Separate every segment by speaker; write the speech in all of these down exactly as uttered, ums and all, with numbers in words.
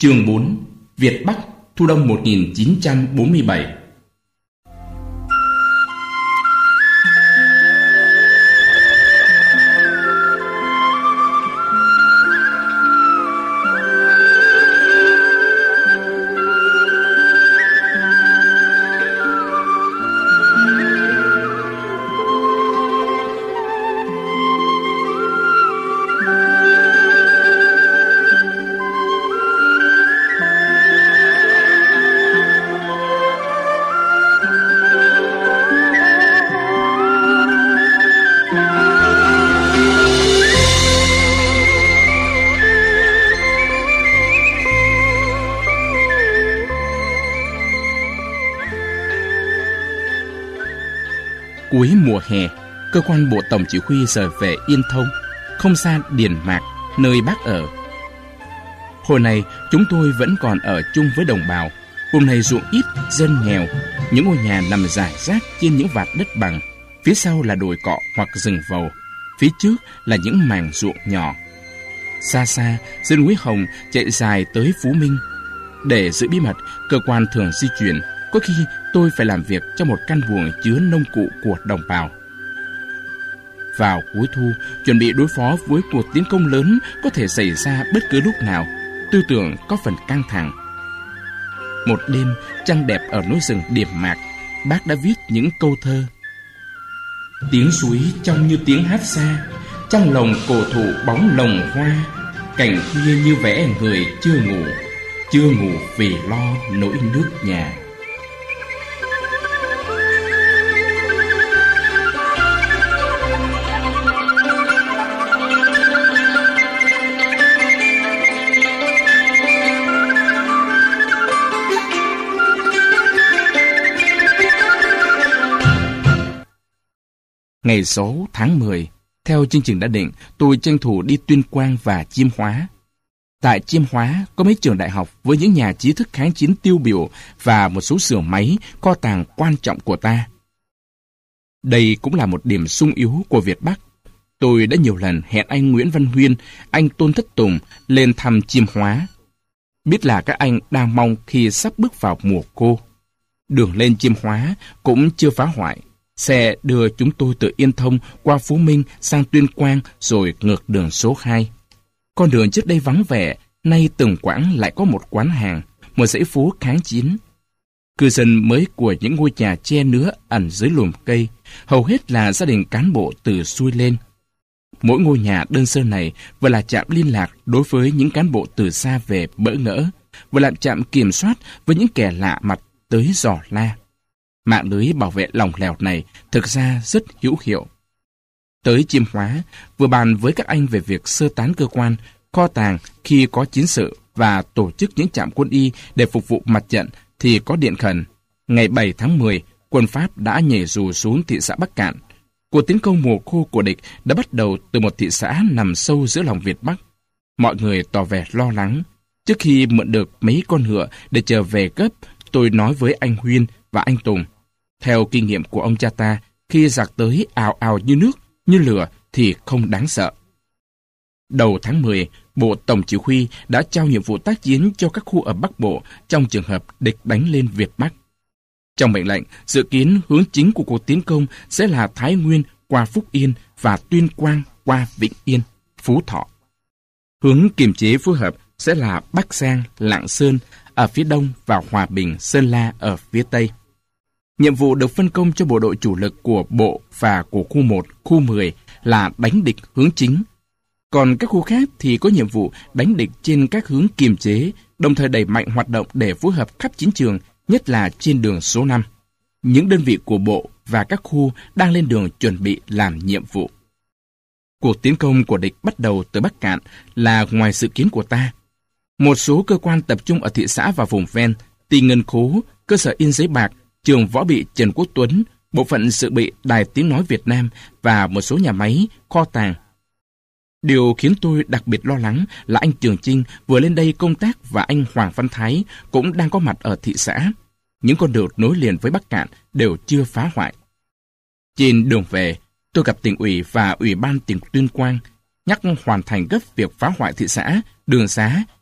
Speaker 1: Chương bốn. Việt Bắc, thu đông một nghìn chín trăm bốn mươi bảy. Cuối mùa hè, cơ quan bộ tổng chỉ huy rời về Yên Thông, không xa Điền Mạc, nơi bác ở. Hồi này, chúng tôi vẫn còn ở chung với đồng bào. Vùng này ruộng ít, dân nghèo, những ngôi nhà nằm rải rác trên những vạt đất bằng. Phía sau là đồi cọ hoặc rừng vầu, phía trước là những mảng ruộng nhỏ. Xa xa, dưới núi Hồng chạy dài tới Phú Minh. Để giữ bí mật, cơ quan thường di chuyển. Có khi tôi phải làm việc trong một căn buồng chứa nông cụ của đồng bào. Vào cuối thu, chuẩn bị đối phó với cuộc tiến công lớn có thể xảy ra bất cứ lúc nào, tư tưởng có phần căng thẳng. Một đêm trăng đẹp ở núi rừng Điềm Mạc, bác đã viết những câu thơ. Tiếng suối trong như tiếng hát xa, trong lòng cổ thụ bóng lồng hoa, cảnh khuya như vẽ người chưa ngủ, chưa ngủ vì lo nỗi nước nhà. Ngày sáu tháng mười, theo chương trình đã định, tôi tranh thủ đi Tuyên Quang và Chiêm Hóa. Tại Chiêm Hóa có mấy trường đại học với những nhà trí thức kháng chiến tiêu biểu và một số xưởng máy, kho tàng quan trọng của ta. Đây cũng là một điểm sung yếu của Việt Bắc. Tôi đã nhiều lần hẹn anh Nguyễn Văn Huyên, anh Tôn Thất Tùng lên thăm Chiêm Hóa. Biết là các anh đang mong khi sắp bước vào mùa khô. Đường lên Chiêm Hóa cũng chưa phá hoại. Xe đưa chúng tôi từ Yên Thông qua Phú Minh sang Tuyên Quang rồi ngược đường số hai. Con đường trước đây vắng vẻ, nay từng quãng lại có một quán hàng, một dãy phố kháng chiến. Cư dân mới của những ngôi nhà che nứa ẩn dưới lùm cây, hầu hết là gia đình cán bộ từ xuôi lên. Mỗi ngôi nhà đơn sơ này vừa là trạm liên lạc đối với những cán bộ từ xa về bỡ ngỡ, vừa là trạm kiểm soát với những kẻ lạ mặt tới dò la. Mạng lưới bảo vệ lòng lèo này thực ra rất hữu hiệu. Tới Chiêm Hóa, vừa bàn với các anh về việc sơ tán cơ quan, kho tàng khi có chiến sự và tổ chức những trạm quân y để phục vụ mặt trận thì có điện khẩn. Ngày bảy tháng mười, quân Pháp đã nhảy dù xuống thị xã Bắc Cạn. Cuộc tiến công mùa khô của địch đã bắt đầu từ một thị xã nằm sâu giữa lòng Việt Bắc. Mọi người tỏ vẻ lo lắng. Trước khi mượn được mấy con ngựa để trở về gấp, tôi nói với anh Huyên và anh Tùng. Theo kinh nghiệm của ông cha ta, khi giặc tới ào ào như nước, như lửa thì không đáng sợ. Đầu tháng mười, Bộ Tổng Chỉ huy đã trao nhiệm vụ tác chiến cho các khu ở Bắc Bộ trong trường hợp địch đánh lên Việt Bắc. Trong mệnh lệnh, dự kiến hướng chính của cuộc tiến công sẽ là Thái Nguyên qua Phúc Yên và Tuyên Quang qua Vĩnh Yên, Phú Thọ. Hướng kiềm chế phối hợp sẽ là Bắc Giang, Lạng Sơn ở phía đông và Hòa Bình, Sơn La ở phía tây. Nhiệm vụ được phân công cho bộ đội chủ lực của Bộ và của khu một, khu mười là đánh địch hướng chính. Còn các khu khác thì có nhiệm vụ đánh địch trên các hướng kiềm chế, đồng thời đẩy mạnh hoạt động để phối hợp khắp chiến trường, nhất là trên đường số năm. Những đơn vị của Bộ và các khu đang lên đường chuẩn bị làm nhiệm vụ. Cuộc tiến công của địch bắt đầu từ Bắc Cạn là ngoài dự kiến của ta. Một số cơ quan tập trung ở thị xã và vùng ven, Ty Ngân Khố, cơ sở in giấy bạc, trường võ bị Trần Quốc Tuấn, bộ phận dự bị Đài Tiếng Nói Việt Nam và một số nhà máy, kho tàng. Điều khiến tôi đặc biệt lo lắng là anh Trường Chinh vừa lên đây công tác và anh Hoàng Văn Thái cũng đang có mặt ở thị xã. Những con đường nối liền với Bắc Cạn đều chưa phá hoại. Trên đường về, tôi gặp tỉnh ủy và ủy ban tỉnh Tuyên Quang, nhắc hoàn thành gấp việc phá hoại thị xã, đường xá,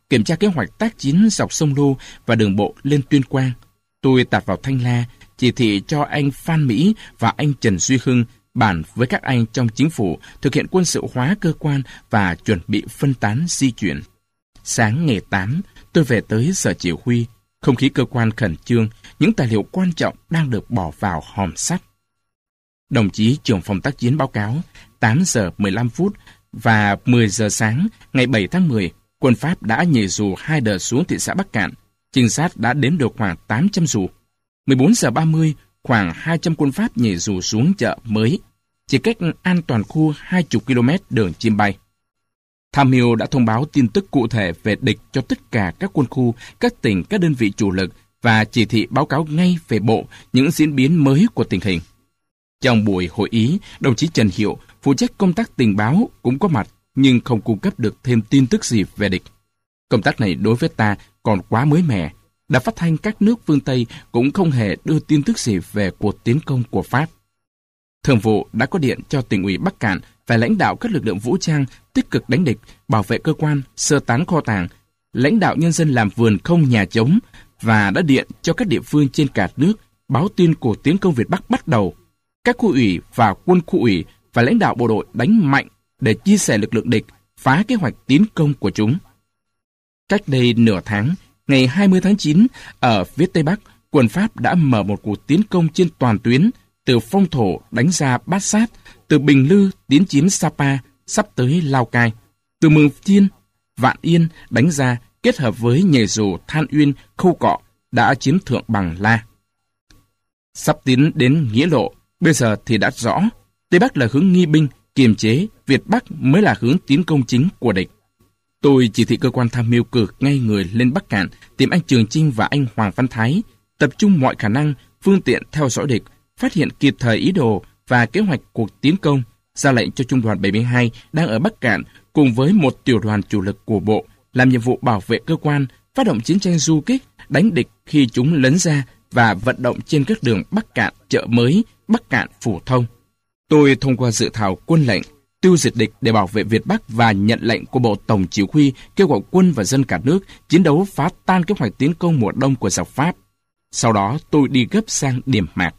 Speaker 1: kiểm tra kế hoạch tác chiến dọc sông Lô và đường bộ lên Tuyên Quang. Tôi tạt vào Thanh La, chỉ thị cho anh Phan Mỹ và anh Trần Duy Hưng bàn với các anh trong chính phủ thực hiện quân sự hóa cơ quan và chuẩn bị phân tán di chuyển. Sáng ngày tám, tôi về tới sở chỉ huy. Không khí cơ quan khẩn trương, những tài liệu quan trọng đang được bỏ vào hòm sắt. Đồng chí trưởng phòng tác chiến báo cáo, tám giờ mười lăm phút và mười giờ sáng ngày bảy tháng mười, quân Pháp đã nhảy dù hai đợt xuống thị xã Bắc Cạn. Trinh sát đã đếm được khoảng tám trăm dù. mười bốn giờ ba mươi, khoảng hai trăm quân Pháp nhảy dù xuống chợ Mới, chỉ cách an toàn khu hai mươi ki lô mét đường chim bay. Tham mưu đã thông báo tin tức cụ thể về địch cho tất cả các quân khu, các tỉnh, các đơn vị chủ lực và chỉ thị báo cáo ngay về bộ những diễn biến mới của tình hình. Trong buổi hội ý, đồng chí Trần Hiệu, phụ trách công tác tình báo, cũng có mặt nhưng không cung cấp được thêm tin tức gì về địch. Công tác này đối với ta còn quá mới mẻ. Đài phát thanh các nước phương Tây cũng không hề đưa tin tức gì về cuộc tiến công của Pháp. Thường vụ đã có điện cho tỉnh ủy Bắc Cạn và lãnh đạo các lực lượng vũ trang tích cực đánh địch, bảo vệ cơ quan, sơ tán kho tàng, lãnh đạo nhân dân làm vườn không nhà trống, và đã điện cho các địa phương trên cả nước báo tin cuộc tiến công Việt Bắc bắt đầu. Các khu ủy và quân khu ủy và lãnh đạo bộ đội đánh mạnh để chia sẻ lực lượng địch, phá kế hoạch tiến công của chúng. Cách đây nửa tháng, ngày hai mươi tháng chín, ở phía Tây Bắc, quân Pháp đã mở một cuộc tiến công trên toàn tuyến, từ Phong Thổ đánh ra Bát Sát, từ Bình Lư tiến chiếm Sapa, sắp tới Lào Cai, từ Mường Chiên, Vạn Yên đánh ra kết hợp với nhảy dù Than Uyên, Khâu Cọ đã chiếm thượng Bằng La. Sắp tiến đến Nghĩa Lộ, bây giờ thì đã rõ, Tây Bắc là hướng nghi binh, kiềm chế, Việt Bắc mới là hướng tiến công chính của địch. Tôi chỉ thị cơ quan tham mưu cử ngay người lên Bắc Cạn tìm anh Trường Chinh và anh Hoàng Văn Thái, tập trung mọi khả năng, phương tiện theo dõi địch, phát hiện kịp thời ý đồ và kế hoạch cuộc tiến công, ra lệnh cho Trung đoàn bảy mươi hai đang ở Bắc Cạn cùng với một tiểu đoàn chủ lực của bộ làm nhiệm vụ bảo vệ cơ quan, phát động chiến tranh du kích, đánh địch khi chúng lấn ra và vận động trên các đường Bắc Cạn, Chợ Mới, Bắc Cạn, Phủ Thông. Tôi thông qua dự thảo quân lệnh tiêu diệt địch để bảo vệ Việt Bắc và nhận lệnh của Bộ Tổng Chỉ huy kêu gọi quân và dân cả nước chiến đấu phá tan kế hoạch tiến công mùa đông của giặc Pháp. Sau đó tôi đi gấp sang Điểm Mạc.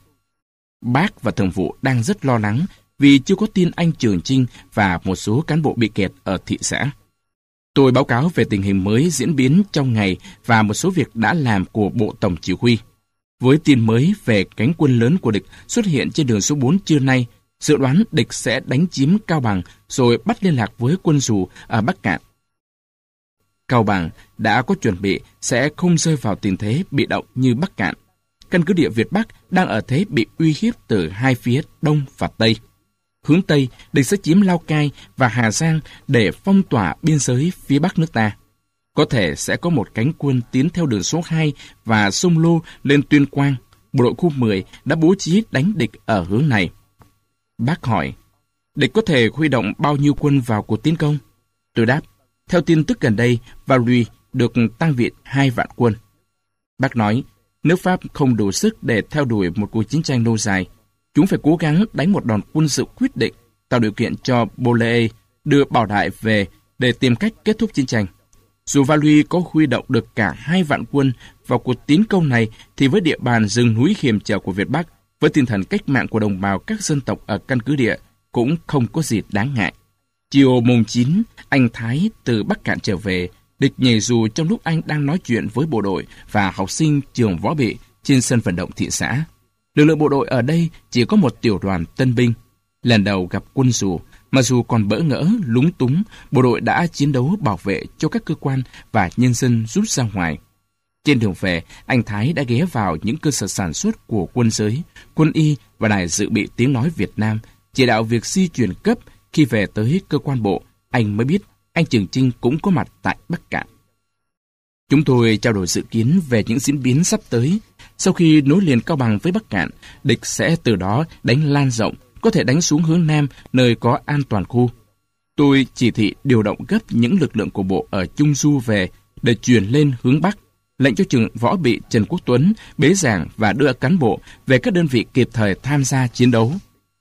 Speaker 1: Bác và thường vụ đang rất lo lắng vì chưa có tin anh Trường Chinh và một số cán bộ bị kẹt ở thị xã. Tôi báo cáo về tình hình mới diễn biến trong ngày và một số việc đã làm của Bộ Tổng Chỉ huy. Với tin mới về cánh quân lớn của địch xuất hiện trên đường số bốn trưa nay, dự đoán địch sẽ đánh chiếm Cao Bằng rồi bắt liên lạc với quân dù ở Bắc Cạn. Cao Bằng đã có chuẩn bị sẽ không rơi vào tình thế bị động như Bắc Cạn. Căn cứ địa Việt Bắc đang ở thế bị uy hiếp từ hai phía Đông và Tây. Hướng Tây, địch sẽ chiếm Lào Cai và Hà Giang để phong tỏa biên giới phía Bắc nước ta. Có thể sẽ có một cánh quân tiến theo đường số hai và sông Lô lên Tuyên Quang. Bộ đội khu mười đã bố trí đánh địch ở hướng này. Bác hỏi, địch có thể huy động bao nhiêu quân vào cuộc tiến công? Tôi đáp, theo tin tức gần đây, Valois được tăng viện hai vạn quân. Bác nói, nước Pháp không đủ sức để theo đuổi một cuộc chiến tranh lâu dài. Chúng phải cố gắng đánh một đòn quân sự quyết định, tạo điều kiện cho Bollée đưa Bảo Đại về để tìm cách kết thúc chiến tranh. Dù Valois có huy động được cả hai vạn quân vào cuộc tiến công này, thì với địa bàn rừng núi hiểm trở của Việt Bắc, với tinh thần cách mạng của đồng bào các dân tộc ở căn cứ địa, cũng không có gì đáng ngại. Chiều mùng chín, anh Thái từ Bắc Cạn trở về, địch nhảy dù trong lúc anh đang nói chuyện với bộ đội và học sinh trường võ bị trên sân vận động thị xã. Lực lượng bộ đội ở đây chỉ có một tiểu đoàn tân binh. Lần đầu gặp quân dù, mà dù còn bỡ ngỡ, lúng túng, bộ đội đã chiến đấu bảo vệ cho các cơ quan và nhân dân rút ra ngoài. Trên đường về, anh Thái đã ghé vào những cơ sở sản xuất của quân giới, quân y và đài dự bị tiếng nói Việt Nam, chỉ đạo việc di chuyển cấp. Khi về tới cơ quan bộ, anh mới biết anh Trường Chinh cũng có mặt tại Bắc Cạn. Chúng tôi trao đổi dự kiến về những diễn biến sắp tới. Sau khi nối liền Cao Bằng với Bắc Cạn, địch sẽ từ đó đánh lan rộng, có thể đánh xuống hướng Nam, nơi có an toàn khu. Tôi chỉ thị điều động gấp những lực lượng của bộ ở Trung Du về để chuyển lên hướng Bắc, lệnh cho trường võ bị Trần Quốc Tuấn bế giảng và đưa cán bộ về các đơn vị kịp thời tham gia chiến đấu.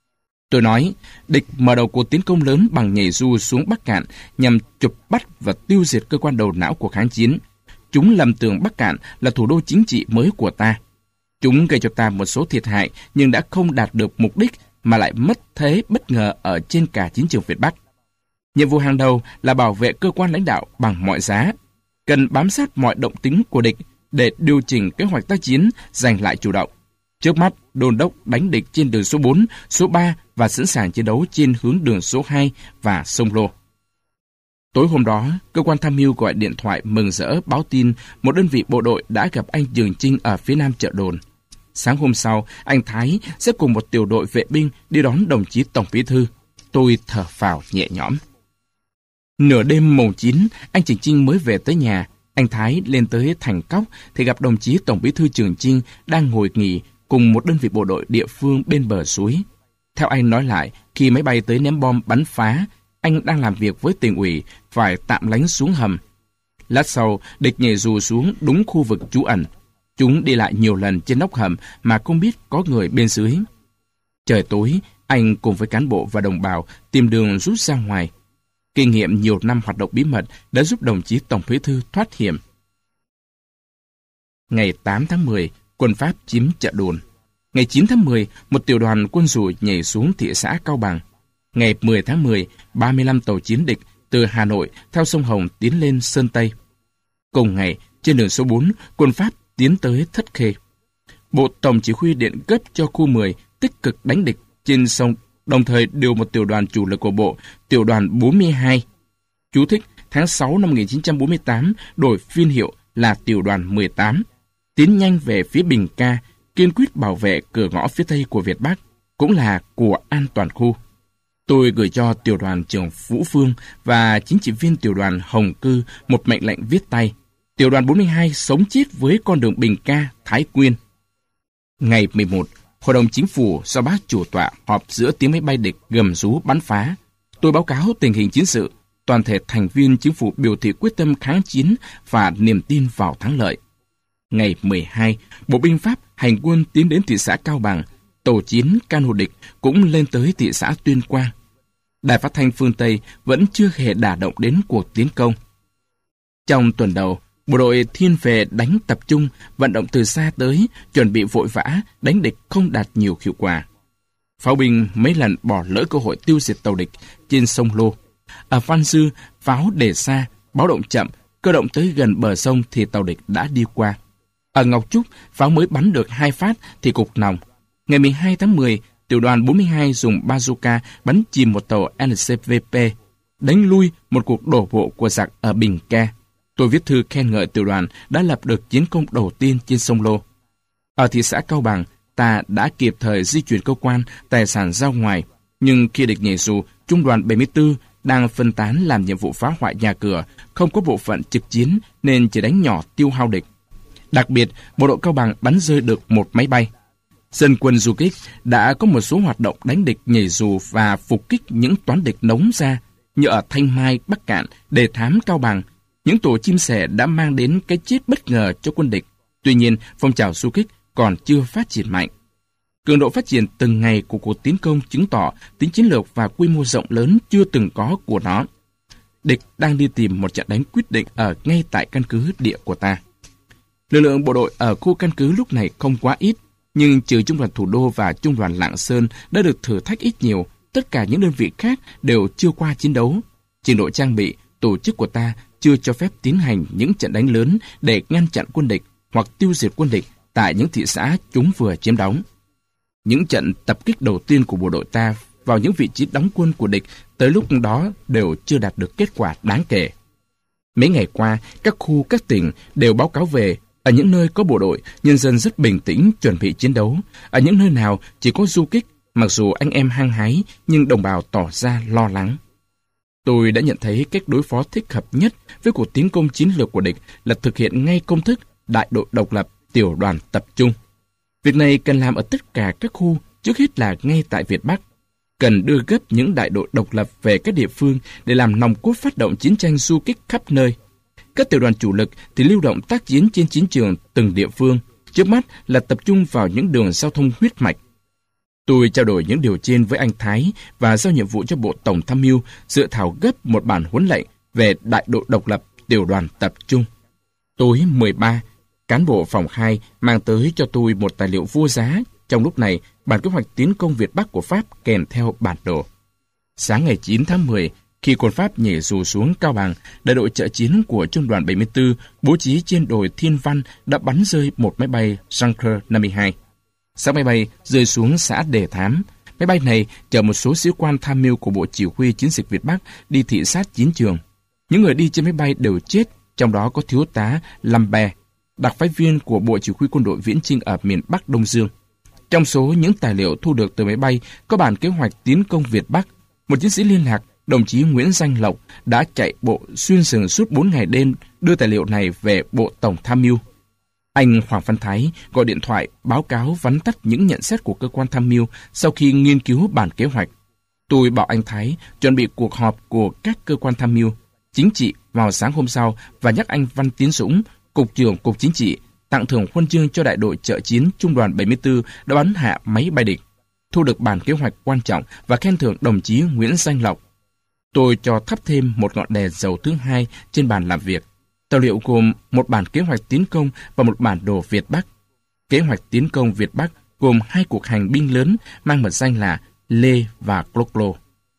Speaker 1: Tôi nói, địch mở đầu cuộc tiến công lớn bằng nhảy dù xuống Bắc Cạn nhằm chụp bắt và tiêu diệt cơ quan đầu não của kháng chiến. Chúng lầm tưởng Bắc Cạn là thủ đô chính trị mới của ta. Chúng gây cho ta một số thiệt hại nhưng đã không đạt được mục đích mà lại mất thế bất ngờ ở trên cả chiến trường Việt Bắc. Nhiệm vụ hàng đầu là bảo vệ cơ quan lãnh đạo bằng mọi giá. Cần bám sát mọi động tĩnh của địch để điều chỉnh kế hoạch tác chiến, giành lại chủ động. Trước mắt, đôn đốc đánh địch trên đường số bốn, số ba và sẵn sàng chiến đấu trên hướng đường số hai và sông Lô. Tối hôm đó, cơ quan tham mưu gọi điện thoại mừng rỡ báo tin một đơn vị bộ đội đã gặp anh Dường Chinh ở phía nam chợ Đồn. Sáng hôm sau, anh Thái sẽ cùng một tiểu đội vệ binh đi đón đồng chí Tổng Bí thư. Tôi thở phào nhẹ nhõm. Nửa đêm mùng chín, anh Trường Chinh mới về tới nhà. Anh Thái lên tới Thành Cóc thì gặp đồng chí Tổng Bí thư Trường Chinh đang ngồi nghỉ cùng một đơn vị bộ đội địa phương bên bờ suối. Theo anh nói lại, khi máy bay tới ném bom bắn phá, anh đang làm việc với tỉnh ủy, phải tạm lánh xuống hầm. Lát sau, địch nhảy dù xuống đúng khu vực trú ẩn. Chúng đi lại nhiều lần trên nóc hầm mà không biết có người bên dưới. Trời tối, anh cùng với cán bộ và đồng bào tìm đường rút ra ngoài. Kinh nghiệm nhiều năm hoạt động bí mật đã giúp đồng chí Tổng Bí thư thoát hiểm. Ngày tám tháng mười, quân Pháp chiếm chợ Đồn. Ngày chín tháng mười, một tiểu đoàn quân dù nhảy xuống thị xã Cao Bằng. Ngày mười tháng mười, ba mươi lăm tàu chiến địch từ Hà Nội theo sông Hồng tiến lên Sơn Tây. Cùng ngày, trên đường số bốn, quân Pháp tiến tới Thất Khê. Bộ Tổng chỉ huy điện cấp cho khu mười tích cực đánh địch trên sông, đồng thời điều một tiểu đoàn chủ lực của bộ, tiểu đoàn bốn mươi hai. Chú thích, tháng sáu năm một nghìn chín trăm bốn mươi tám, đổi phiên hiệu là tiểu đoàn mười tám. Tiến nhanh về phía Bình Ca, kiên quyết bảo vệ cửa ngõ phía Tây của Việt Bắc, cũng là của an toàn khu. Tôi gửi cho tiểu đoàn trưởng Vũ Phương và chính trị viên tiểu đoàn Hồng Cư một mệnh lệnh viết tay. Tiểu đoàn bốn mươi hai sống chết với con đường Bình Ca, Thái Quyên. Ngày mười một, Hội đồng Chính phủ do bác chủ tọa họp giữa tiếng máy bay địch gầm rú bắn phá. Tôi báo cáo tình hình chiến sự. Toàn thể thành viên chính phủ biểu thị quyết tâm kháng chiến và niềm tin vào thắng lợi. Ngày mười hai, bộ binh Pháp hành quân tiến đến thị xã Cao Bằng. Tàu chiến cano địch cũng lên tới thị xã Tuyên Quang. Đài phát thanh phương Tây vẫn chưa hề đả động đến cuộc tiến công. Trong tuần đầu, bộ đội thiên về đánh tập trung, vận động từ xa tới, chuẩn bị vội vã, đánh địch không đạt nhiều hiệu quả. Pháo binh mấy lần bỏ lỡ cơ hội tiêu diệt tàu địch trên sông Lô. Ở Phan Dư, pháo để xa, báo động chậm, cơ động tới gần bờ sông thì tàu địch đã đi qua. Ở Ngọc Trúc, pháo mới bắn được hai phát thì cục nòng. Ngày mười hai tháng mười, tiểu đoàn bốn mươi hai dùng bazooka bắn chìm một tàu L C V P, đánh lui một cuộc đổ bộ của giặc ở Bình Ca. Tôi viết thư khen ngợi tiểu đoàn đã lập được chiến công đầu tiên trên sông Lô. Ở thị xã Cao Bằng, ta đã kịp thời di chuyển cơ quan, tài sản ra ngoài, nhưng khi địch nhảy dù, trung đoàn bảy mươi tư đang phân tán làm nhiệm vụ phá hoại nhà cửa, không có bộ phận trực chiến nên chỉ đánh nhỏ tiêu hao địch. Đặc biệt, bộ đội Cao Bằng bắn rơi được một máy bay. Dân quân du kích đã có một số hoạt động đánh địch nhảy dù và phục kích những toán địch nóng ra, như ở Thanh Mai, Bắc Cạn, Đề Thám, Cao Bằng. Những tổ chim sẻ đã mang đến cái chết bất ngờ cho quân địch. Tuy nhiên, phong trào du kích còn chưa phát triển mạnh. Cường độ phát triển từng ngày của cuộc tiến công chứng tỏ tính chiến lược và quy mô rộng lớn chưa từng có của nó. Địch đang đi tìm một trận đánh quyết định ở ngay tại căn cứ địa của ta. Lực lượng bộ đội ở khu căn cứ lúc này không quá ít, nhưng trừ trung đoàn Thủ đô và trung đoàn Lạng Sơn đã được thử thách ít nhiều, tất cả những đơn vị khác đều chưa qua chiến đấu. Trình độ trang bị, tổ chức của ta chưa cho phép tiến hành những trận đánh lớn để ngăn chặn quân địch hoặc tiêu diệt quân địch tại những thị xã chúng vừa chiếm đóng. Những trận tập kích đầu tiên của bộ đội ta vào những vị trí đóng quân của địch tới lúc đó đều chưa đạt được kết quả đáng kể. Mấy ngày qua, các khu, các tỉnh đều báo cáo về, ở những nơi có bộ đội, nhân dân rất bình tĩnh chuẩn bị chiến đấu. Ở những nơi nào chỉ có du kích, mặc dù anh em hăng hái, nhưng đồng bào tỏ ra lo lắng. Tôi đã nhận thấy cách đối phó thích hợp nhất với cuộc tiến công chiến lược của địch là thực hiện ngay công thức đại đội độc lập, tiểu đoàn tập trung. Việc này cần làm ở tất cả các khu, trước hết là ngay tại Việt Bắc. Cần đưa gấp những đại đội độc lập về các địa phương để làm nòng cốt phát động chiến tranh du kích khắp nơi. Các tiểu đoàn chủ lực thì lưu động tác chiến trên chiến trường từng địa phương, trước mắt là tập trung vào những đường giao thông huyết mạch. Tôi trao đổi những điều trên với anh Thái và giao nhiệm vụ cho Bộ Tổng tham mưu dự thảo gấp một bản huấn lệnh về đại đội độc lập tiểu đoàn tập trung. Tối mười ba, cán bộ phòng hai mang tới cho tôi một tài liệu vô giá. Trong lúc này, bản kế hoạch tiến công Việt Bắc của Pháp kèm theo bản đồ. Sáng ngày chín tháng mười, khi quân Pháp nhảy dù xuống Cao Bằng, đại đội trợ chiến của Trung đoàn bảy mươi tư bố trí trên đồi Thiên Văn đã bắn rơi một máy bay Junker năm mươi hai. Xác máy bay rơi xuống xã Đề Thám. Máy bay này chở một số sĩ quan tham mưu của Bộ Chỉ huy Chiến dịch Việt Bắc đi thị sát chiến trường. Những người đi trên máy bay đều chết, trong đó có thiếu tá Lambert, đặc phái viên của Bộ Chỉ huy Quân đội Viễn chinh ở miền Bắc Đông Dương. Trong số những tài liệu thu được từ máy bay có bản kế hoạch tiến công Việt Bắc. Một chiến sĩ liên lạc, đồng chí Nguyễn Danh Lộc, đã chạy bộ xuyên rừng suốt bốn ngày đêm đưa tài liệu này về Bộ Tổng tham mưu. Anh Hoàng Văn Thái gọi điện thoại báo cáo vắn tắt những nhận xét của cơ quan tham mưu sau khi nghiên cứu bản kế hoạch. Tôi bảo anh Thái chuẩn bị cuộc họp của các cơ quan tham mưu chính trị vào sáng hôm sau và nhắc anh Văn Tiến Dũng, Cục trưởng Cục Chính trị, tặng thưởng huân chương cho đại đội trợ chiến Trung đoàn bảy mươi tư đã bắn hạ máy bay địch, thu được bản kế hoạch quan trọng và khen thưởng đồng chí Nguyễn Danh Lộc. Tôi cho thắp thêm một ngọn đèn dầu thứ hai trên bàn làm việc. Tài liệu gồm một bản kế hoạch tiến công và một bản đồ Việt Bắc. Kế hoạch tiến công Việt Bắc gồm hai cuộc hành binh lớn mang mật danh là Lê và Cloclo.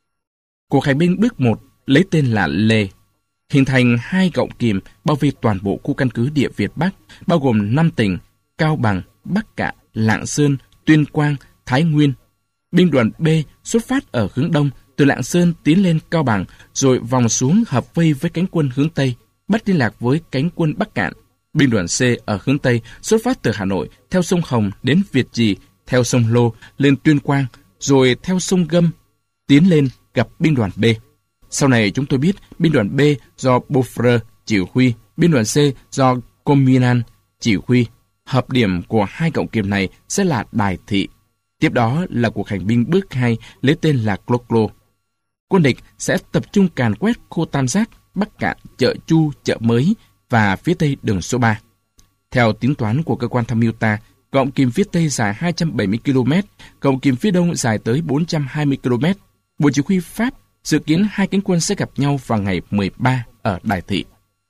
Speaker 1: Cuộc hành binh bước một lấy tên là Lê, hình thành hai gọng kìm bao vây toàn bộ khu căn cứ địa Việt Bắc, bao gồm năm tỉnh Cao Bằng, Bắc Kạn, Lạng Sơn, Tuyên Quang, Thái Nguyên. Binh đoàn B xuất phát ở hướng đông, từ Lạng Sơn tiến lên Cao Bằng, rồi vòng xuống hợp vây với cánh quân hướng Tây, bắt liên lạc với cánh quân Bắc Kạn. Binh đoàn C ở hướng Tây xuất phát từ Hà Nội theo sông Hồng đến Việt Trì, theo sông Lô lên Tuyên Quang, rồi theo sông Gâm tiến lên gặp binh đoàn B. Sau này chúng tôi biết binh đoàn B do Beaufort chỉ huy, binh đoàn C do Cominan chỉ huy. Hợp điểm của hai cộng kiềm này sẽ là Đài Thị. Tiếp đó là cuộc hành binh bước hai lấy tên là Cloclo. Quân địch sẽ tập trung càn quét khu Tam Giác, Bắc Kạn, chợ Chu, chợ Mới và phía tây đường số ba. Theo tính toán của cơ quan tham mưu ta, gọng kìm phía tây dài hai trăm bảy mươi ki lô mét, gọng kìm phía đông dài tới bốn trăm hai mươi ki lô mét. Bộ Chỉ huy Pháp dự kiến hai cánh quân sẽ gặp nhau vào ngày mười ba ở Đài Thị.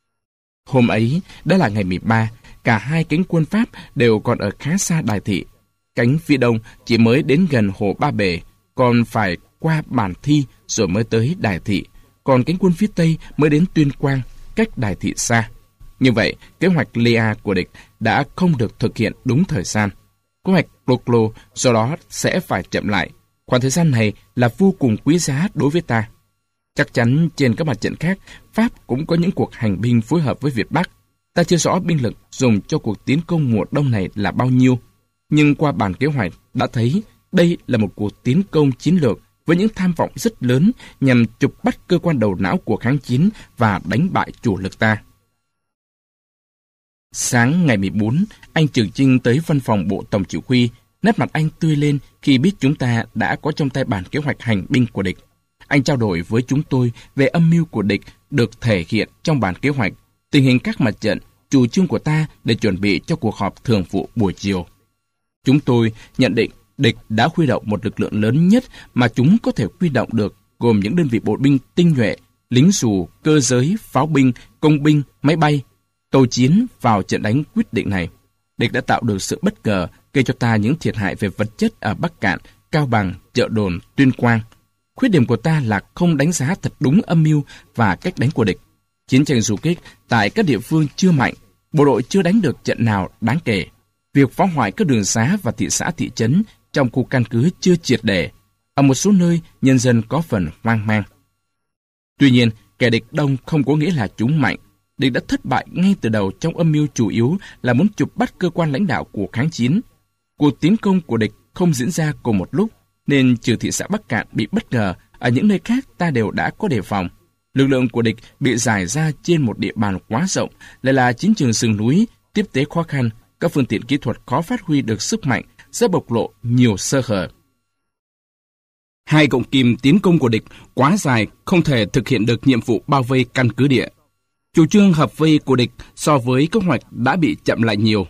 Speaker 1: Hôm ấy, đã là ngày mười ba, cả hai cánh quân Pháp đều còn ở khá xa Đài Thị. Cánh phía đông chỉ mới đến gần hồ Ba Bể, còn phải qua Bản Thi rồi mới tới Đài Thị. Còn cánh quân phía tây mới đến Tuyên Quang, cách Đài Thị xa. Như vậy, kế hoạch Lea của địch đã không được thực hiện đúng thời gian. Kế hoạch Cloclo do đó sẽ phải chậm lại. Khoảng thời gian này là vô cùng quý giá đối với ta. Chắc chắn trên các mặt trận khác, Pháp cũng có những cuộc hành binh phối hợp với Việt Bắc. Ta chưa rõ binh lực dùng cho cuộc tiến công mùa đông này là bao nhiêu. Nhưng qua bản kế hoạch đã thấy đây là một cuộc tiến công chiến lược với những tham vọng rất lớn nhằm chụp bắt cơ quan đầu não của kháng chiến và đánh bại chủ lực ta. Sáng ngày mười bốn, anh Trường Chinh tới văn phòng Bộ Tổng Chỉ huy. Nét mặt anh tươi lên khi biết chúng ta đã có trong tay bản kế hoạch hành binh của địch. Anh trao đổi với chúng tôi về âm mưu của địch được thể hiện trong bản kế hoạch, tình hình các mặt trận, chủ trương của ta để chuẩn bị cho cuộc họp thường vụ buổi chiều. Chúng tôi nhận định địch đã huy động một lực lượng lớn nhất mà chúng có thể huy động được, gồm những đơn vị bộ binh tinh nhuệ, lính xù, cơ giới, pháo binh, công binh, máy bay, tàu chiến vào trận đánh quyết định này. Địch đã tạo được sự bất ngờ, gây cho ta những thiệt hại về vật chất ở Bắc Kạn, Cao Bằng, Chợ Đồn, Tuyên Quang. Khuyết điểm của ta là không đánh giá thật đúng âm mưu và cách đánh của địch. Chiến tranh du kích tại các địa phương chưa mạnh, bộ đội chưa đánh được trận nào đáng kể. Việc phá hoại các đường xá và thị xã thị trấn trong khu căn cứ chưa triệt để. Ở một số nơi, nhân dân có phần hoang mang. Tuy nhiên, kẻ địch đông không có nghĩa là chúng mạnh. Địch đã thất bại ngay từ đầu trong âm mưu chủ yếu là muốn chụp bắt cơ quan lãnh đạo của kháng chiến. Cuộc tiến công của địch không diễn ra cùng một lúc, nên trừ thị xã Bắc Kạn bị bất ngờ, ở những nơi khác ta đều đã có đề phòng. Lực lượng của địch bị rải ra trên một địa bàn quá rộng, lại là chiến trường sườn núi, tiếp tế khó khăn, các phương tiện kỹ thuật khó phát huy được sức mạnh, sẽ bộc lộ nhiều sơ hở. Hai gọng kìm tiến công của địch quá dài, không thể thực hiện được nhiệm vụ bao vây căn cứ địa. Chủ trương hợp vây của địch so với kế hoạch đã bị chậm lại nhiều.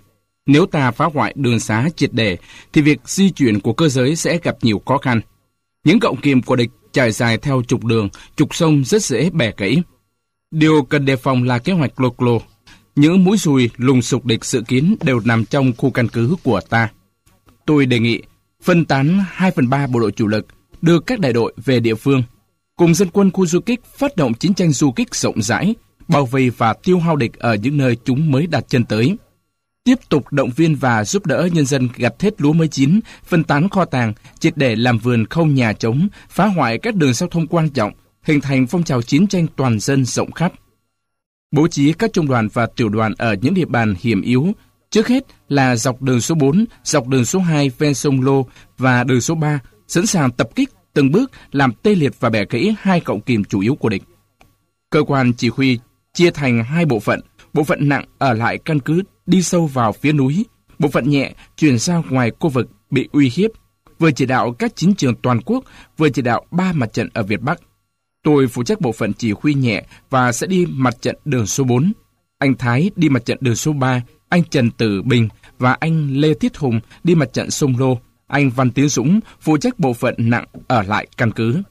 Speaker 1: Nếu ta phá hoại đường xá triệt để, thì việc di chuyển của cơ giới sẽ gặp nhiều khó khăn. Những gọng kìm của địch trải dài theo trục đường, trục sông rất dễ bẻ gãy. Điều cần đề phòng là kế hoạch lột lồ. Những mũi dùi lùng sục địch dự kiến đều nằm trong khu căn cứ của ta. Tôi đề nghị phân tán hai phần ba bộ đội chủ lực, đưa các đại đội về địa phương, cùng dân quân khu du kích phát động chiến tranh du kích rộng rãi, bao vây và tiêu hao địch ở những nơi chúng mới đặt chân tới. Tiếp tục động viên và giúp đỡ nhân dân gặt hết lúa mới chín, phân tán kho tàng, triệt để làm vườn không nhà trống, phá hoại các đường giao thông quan trọng, hình thành phong trào chiến tranh toàn dân rộng khắp. Bố trí các trung đoàn và tiểu đoàn ở những địa bàn hiểm yếu, trước hết là dọc đường số bốn, dọc đường số hai ven sông Lô và đường số ba, sẵn sàng tập kích từng bước làm tê liệt và bẻ gãy hai cọng kìm chủ yếu của địch. Cơ quan chỉ huy chia thành hai bộ phận, bộ phận nặng ở lại căn cứ đi sâu vào phía núi, bộ phận nhẹ chuyển ra ngoài khu vực bị uy hiếp, vừa chỉ đạo các chiến trường toàn quốc, vừa chỉ đạo ba mặt trận ở Việt Bắc. Tôi phụ trách bộ phận chỉ huy nhẹ và sẽ đi mặt trận đường số bốn. Anh Thái đi mặt trận đường số ba, anh Trần Tử Bình và anh Lê Thiết Hùng đi mặt trận sông Lô. Anh Văn Tiến Dũng phụ trách bộ phận nặng ở lại căn cứ.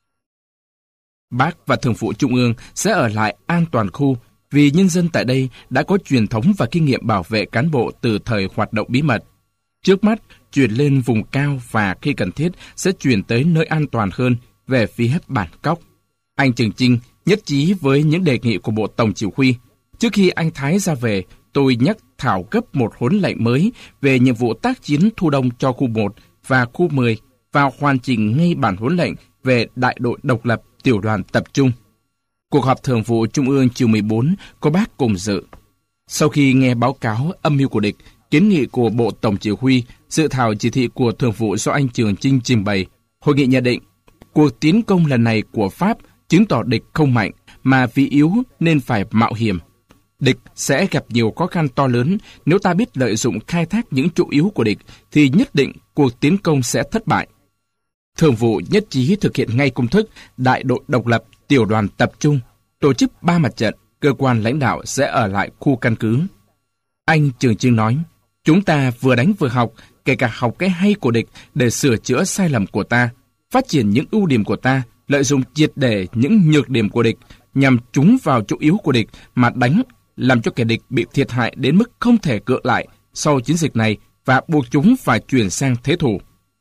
Speaker 1: Bác và Thường vụ Trung ương sẽ ở lại an toàn khu vì nhân dân tại đây đã có truyền thống và kinh nghiệm bảo vệ cán bộ từ thời hoạt động bí mật. Trước mắt, chuyển lên vùng cao và khi cần thiết sẽ chuyển tới nơi an toàn hơn về phía Bản Cóc. Anh Trường Chinh nhất trí với những đề nghị của Bộ Tổng Chỉ huy. Trước khi anh Thái ra về, tôi nhắc thảo cấp một huấn lệnh mới về nhiệm vụ tác chiến thu đông cho khu một và khu mười và hoàn chỉnh ngay bản huấn lệnh về đại đội độc lập tiểu đoàn tập trung. Cuộc họp thường vụ Trung ương chiều mười bốn có bác cùng dự. Sau khi nghe báo cáo âm mưu của địch, kiến nghị của Bộ Tổng Chỉ huy, dự thảo chỉ thị của thường vụ do anh Trường Chinh trình bày, hội nghị nhận định, cuộc tiến công lần này của Pháp chứng tỏ địch không mạnh mà vì yếu nên phải mạo hiểm. Địch sẽ gặp nhiều khó khăn to lớn, nếu ta biết lợi dụng khai thác những chỗ yếu của địch thì nhất định cuộc tiến công sẽ thất bại. Thường vụ nhất trí thực hiện ngay công thức đại đội độc lập tiểu đoàn tập trung, tổ chức ba mặt trận, cơ quan lãnh đạo sẽ ở lại khu căn cứ. Anh Trường Chinh nói, chúng ta vừa đánh vừa học, kể cả học cái hay của địch để sửa chữa sai lầm của ta, phát triển những ưu điểm của ta, lợi dụng triệt để những nhược điểm của địch nhằm trúng vào chỗ yếu của địch mà đánh, làm cho kẻ địch bị thiệt hại đến mức không thể cựa lại sau chiến dịch này và buộc chúng phải chuyển sang thế thủ.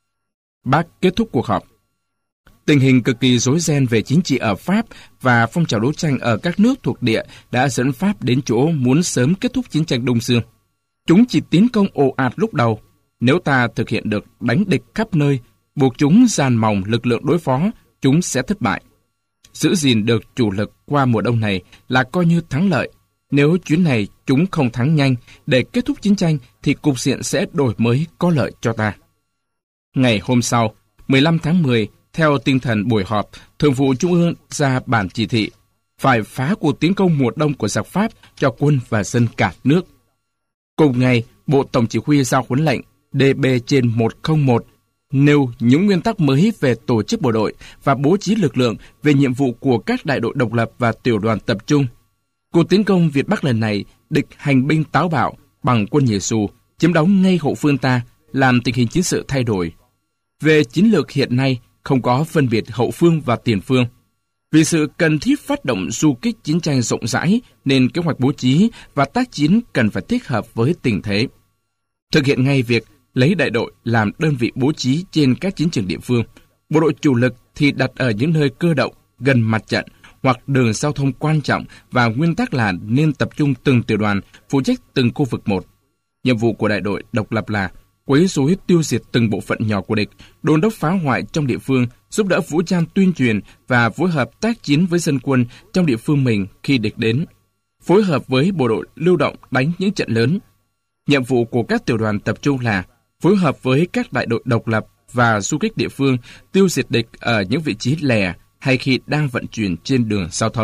Speaker 1: Bác kết thúc cuộc họp. Tình hình cực kỳ rối ren về chính trị ở Pháp và phong trào đấu tranh ở các nước thuộc địa đã dẫn Pháp đến chỗ muốn sớm kết thúc chiến tranh Đông Dương. Chúng chỉ tiến công ồ ạt lúc đầu. Nếu ta thực hiện được đánh địch khắp nơi, buộc chúng dàn mỏng lực lượng đối phó, chúng sẽ thất bại. Giữ gìn được chủ lực qua mùa đông này là coi như thắng lợi. Nếu chuyến này chúng không thắng nhanh để kết thúc chiến tranh thì cục diện sẽ đổi mới có lợi cho ta. Ngày hôm sau, mười lăm tháng mười, theo tinh thần buổi họp, Thường vụ Trung ương ra bản chỉ thị phải phá cuộc tiến công mùa đông của giặc Pháp cho quân và dân cả nước. Cùng ngày, Bộ Tổng Chỉ huy ra huấn lệnh D B trên một không một nêu những nguyên tắc mới về tổ chức bộ đội và bố trí lực lượng về nhiệm vụ của các đại đội độc lập và tiểu đoàn tập trung. Cuộc tiến công Việt Bắc lần này, địch hành binh táo bạo bằng quân nhảy dù, chiếm đóng ngay hậu phương ta, làm tình hình chiến sự thay đổi. Về chiến lược hiện nay, không có phân biệt hậu phương và tiền phương. Vì sự cần thiết phát động du kích chiến tranh rộng rãi, nên kế hoạch bố trí và tác chiến cần phải thích hợp với tình thế. Thực hiện ngay việc lấy đại đội làm đơn vị bố trí trên các chiến trường địa phương. Bộ đội chủ lực thì đặt ở những nơi cơ động, gần mặt trận, hoặc đường giao thông quan trọng và nguyên tắc là nên tập trung từng tiểu đoàn, phụ trách từng khu vực một. Nhiệm vụ của đại đội độc lập là quấy rối tiêu diệt từng bộ phận nhỏ của địch, đôn đốc phá hoại trong địa phương, giúp đỡ vũ trang tuyên truyền và phối hợp tác chiến với dân quân trong địa phương mình khi địch đến. Phối hợp với bộ đội lưu động đánh những trận lớn. Nhiệm vụ của các tiểu đoàn tập trung là phối hợp với các đại đội độc lập và du kích địa phương tiêu diệt địch ở những vị trí lẻ hay khi đang vận chuyển trên đường giao thông.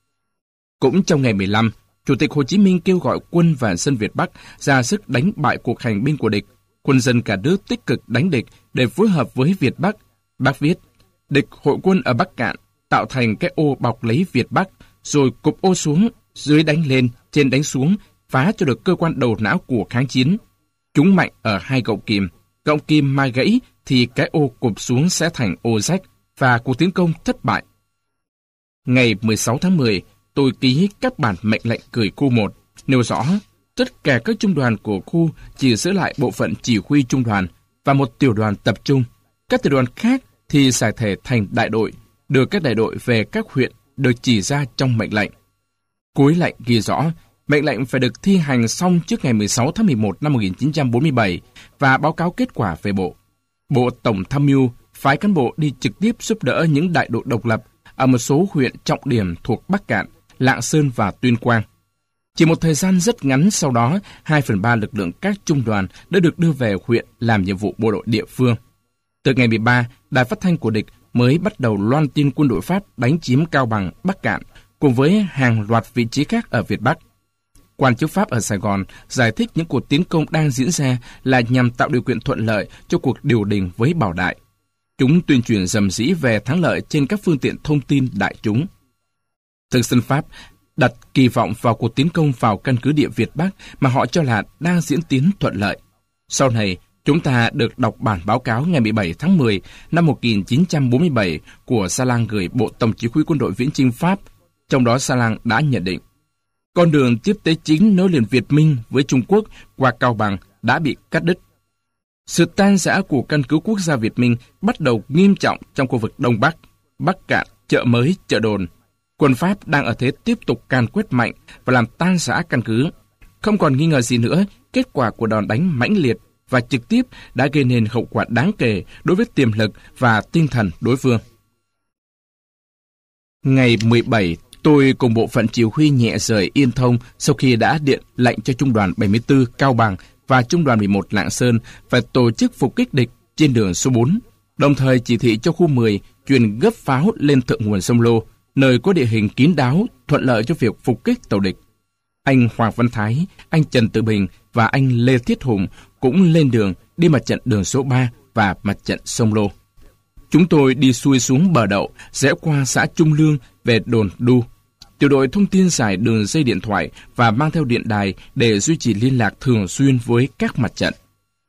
Speaker 1: Cũng trong ngày mười lăm, Chủ tịch Hồ Chí Minh kêu gọi quân và dân Việt Bắc ra sức đánh bại cuộc hành binh của địch. Quân dân cả nước tích cực đánh địch để phối hợp với Việt Bắc. Bác viết, địch hội quân ở Bắc Cạn tạo thành cái ô bọc lấy Việt Bắc, rồi cụp ô xuống, dưới đánh lên, trên đánh xuống, phá cho được cơ quan đầu não của kháng chiến. Chúng mạnh ở hai gọng kìm. Gọng kìm mà gãy thì cái ô cụp xuống sẽ thành ô rách và cuộc tiến công thất bại. Ngày mười sáu tháng mười, tôi ký các bản mệnh lệnh gửi khu một, nêu rõ tất cả các trung đoàn của khu chỉ giữ lại bộ phận chỉ huy trung đoàn và một tiểu đoàn tập trung. Các tiểu đoàn khác thì giải thể thành đại đội, đưa các đại đội về các huyện được chỉ ra trong mệnh lệnh. Cuối lệnh ghi rõ, mệnh lệnh phải được thi hành xong trước ngày mười sáu tháng mười một năm một nghìn chín trăm bốn mươi bảy và báo cáo kết quả về Bộ. Bộ Tổng tham mưu phái cán bộ đi trực tiếp giúp đỡ những đại đội độc lập ở một số huyện trọng điểm thuộc Bắc Kạn, Lạng Sơn và Tuyên Quang. Chỉ một thời gian rất ngắn sau đó, hai phần ba lực lượng các trung đoàn đã được đưa về huyện làm nhiệm vụ bộ đội địa phương. Từ ngày mười ba, đài phát thanh của địch mới bắt đầu loan tin quân đội Pháp đánh chiếm Cao Bằng, Bắc Kạn, cùng với hàng loạt vị trí khác ở Việt Bắc. Quan chức Pháp ở Sài Gòn giải thích những cuộc tiến công đang diễn ra là nhằm tạo điều kiện thuận lợi cho cuộc điều đình với Bảo Đại. Chúng tuyên truyền rầm rĩ về thắng lợi trên các phương tiện thông tin đại chúng. Thực dân Pháp đặt kỳ vọng vào cuộc tiến công vào căn cứ địa Việt Bắc mà họ cho là đang diễn tiến thuận lợi. Sau này, chúng ta được đọc bản báo cáo ngày mười bảy tháng mười năm một nghìn chín trăm bốn mươi bảy của Sa Lang gửi Bộ Tổng chỉ huy quân đội viễn chinh Pháp. Trong đó Sa Lang đã nhận định, con đường tiếp tế chính nối liền Việt Minh với Trung Quốc qua Cao Bằng đã bị cắt đứt. Sự tan rã của căn cứ quốc gia Việt Minh bắt đầu nghiêm trọng trong khu vực Đông Bắc, Bắc Kạn, Chợ Mới, Chợ Đồn. Quân Pháp đang ở thế tiếp tục càn quét mạnh và làm tan rã căn cứ. Không còn nghi ngờ gì nữa, kết quả của đòn đánh mãnh liệt và trực tiếp đã gây nên hậu quả đáng kể đối với tiềm lực và tinh thần đối phương. Ngày mười bảy, tôi cùng bộ phận chỉ huy nhẹ rời Yên Thông sau khi đã điện lệnh cho Trung đoàn bảy mươi tư Cao Bằng và Trung đoàn mười một Lạng Sơn phải tổ chức phục kích địch trên đường số bốn, đồng thời chỉ thị cho khu mười chuyển gấp pháo lên thượng nguồn sông Lô, nơi có địa hình kín đáo, thuận lợi cho việc phục kích tàu địch. Anh Hoàng Văn Thái, anh Trần Tự Bình và anh Lê Thiết Hùng cũng lên đường đi mặt trận đường số ba và mặt trận sông Lô. Chúng tôi đi xuôi xuống bờ Đậu, rẽ qua xã Trung Lương về đồn Đu. Tiểu đội thông tin giải đường dây điện thoại và mang theo điện đài để duy trì liên lạc thường xuyên với các mặt trận.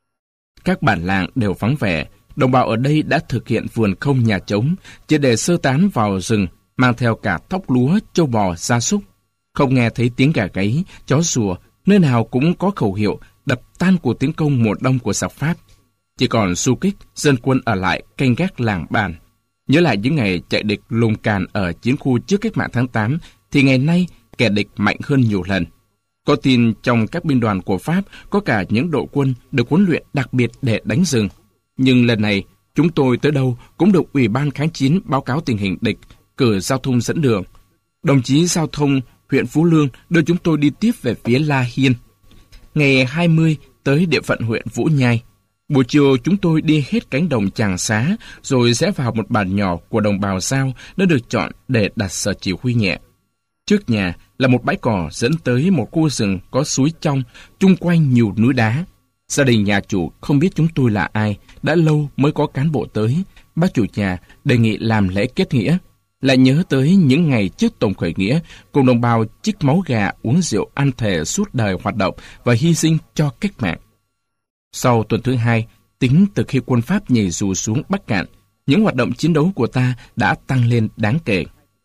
Speaker 1: Các bản làng đều vắng vẻ, đồng bào ở đây đã thực hiện vườn không nhà trống, chỉ để sơ tán vào rừng, mang theo cả thóc lúa, trâu bò, gia súc. Không nghe thấy tiếng gà gáy, chó sủa, nơi nào cũng có khẩu hiệu đập tan cuộc tiến công mùa đông của giặc Pháp. Chỉ còn du kích, dân quân ở lại canh gác làng bản. Nhớ lại những ngày chạy địch lùng càn ở chiến khu trước cách mạng tháng tám, thì ngày nay kẻ địch mạnh hơn nhiều lần. Có tin trong các binh đoàn của Pháp có cả những đội quân được huấn luyện đặc biệt để đánh rừng. Nhưng lần này, chúng tôi tới đâu cũng được Ủy ban kháng chiến báo cáo tình hình địch, cử giao thông dẫn đường. Đồng chí giao thông huyện Phú Lương đưa chúng tôi đi tiếp về phía La Hiên. Ngày hai mươi tới địa phận huyện Vũ Nhai. Buổi chiều chúng tôi đi hết cánh đồng Tràng Xá, rồi rẽ vào một bản nhỏ của đồng bào Dao đã được chọn để đặt sở chỉ huy nhẹ. Trước nhà là một bãi cỏ dẫn tới một khu rừng có suối trong, chung quanh nhiều núi đá. Gia đình nhà chủ không biết chúng tôi là ai, đã lâu mới có cán bộ tới. Bác chủ nhà đề nghị làm lễ kết nghĩa. Lại nhớ tới những ngày trước tổng khởi nghĩa, cùng đồng bào chích máu gà, uống rượu, ăn thề suốt đời hoạt động và hy sinh cho cách mạng. Sau tuần thứ hai, tính từ khi quân Pháp nhảy dù xuống Bắc Kạn, những hoạt động chiến đấu của ta đã tăng lên đáng kể.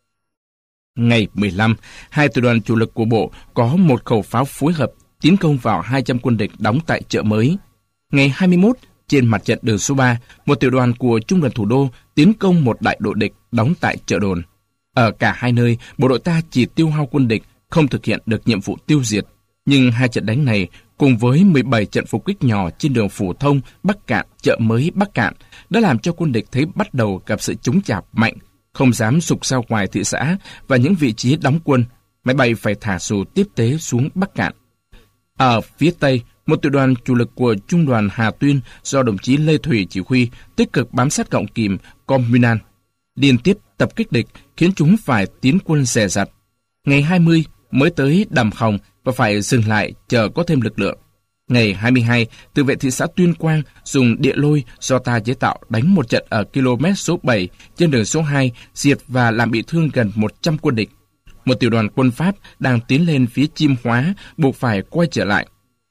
Speaker 1: Ngày mười lăm, hai tiểu đoàn chủ lực của bộ có một khẩu pháo phối hợp tiến công vào hai trăm quân địch đóng tại Chợ Mới. Ngày hai mươi mốt, trên mặt trận đường số ba, một tiểu đoàn của Trung đoàn Thủ đô tiến công một đại đội địch đóng tại Chợ Đồn. Ở cả hai nơi, bộ đội ta chỉ tiêu hao quân địch, không thực hiện được nhiệm vụ tiêu diệt. Nhưng hai trận đánh này, cùng với mười bảy trận phục kích nhỏ trên đường Phổ Thông, Bắc Kạn, Chợ Mới, Bắc Kạn, đã làm cho quân địch thấy bắt đầu gặp sự trúng chạp mạnh, không dám sục sao ngoài thị xã và những vị trí đóng quân, máy bay phải thả dù tiếp tế xuống Bắc Kạn. Ở phía Tây, một tiểu đoàn chủ lực của Trung đoàn Hà Tuyên do đồng chí Lê Thủy chỉ huy tích cực bám sát gọng kìm Communan, liên tiếp tập kích địch khiến chúng phải tiến quân dè dặt. Ngày hai mươi mới tới Đầm Hồng và phải dừng lại chờ có thêm lực lượng. Ngày hai mươi hai, tự vệ thị xã Tuyên Quang dùng địa lôi do ta chế tạo đánh một trận ở km số bảy trên đường số hai, diệt và làm bị thương gần một trăm quân địch. Một tiểu đoàn quân Pháp đang tiến lên phía Chiêm Hóa buộc phải quay trở lại.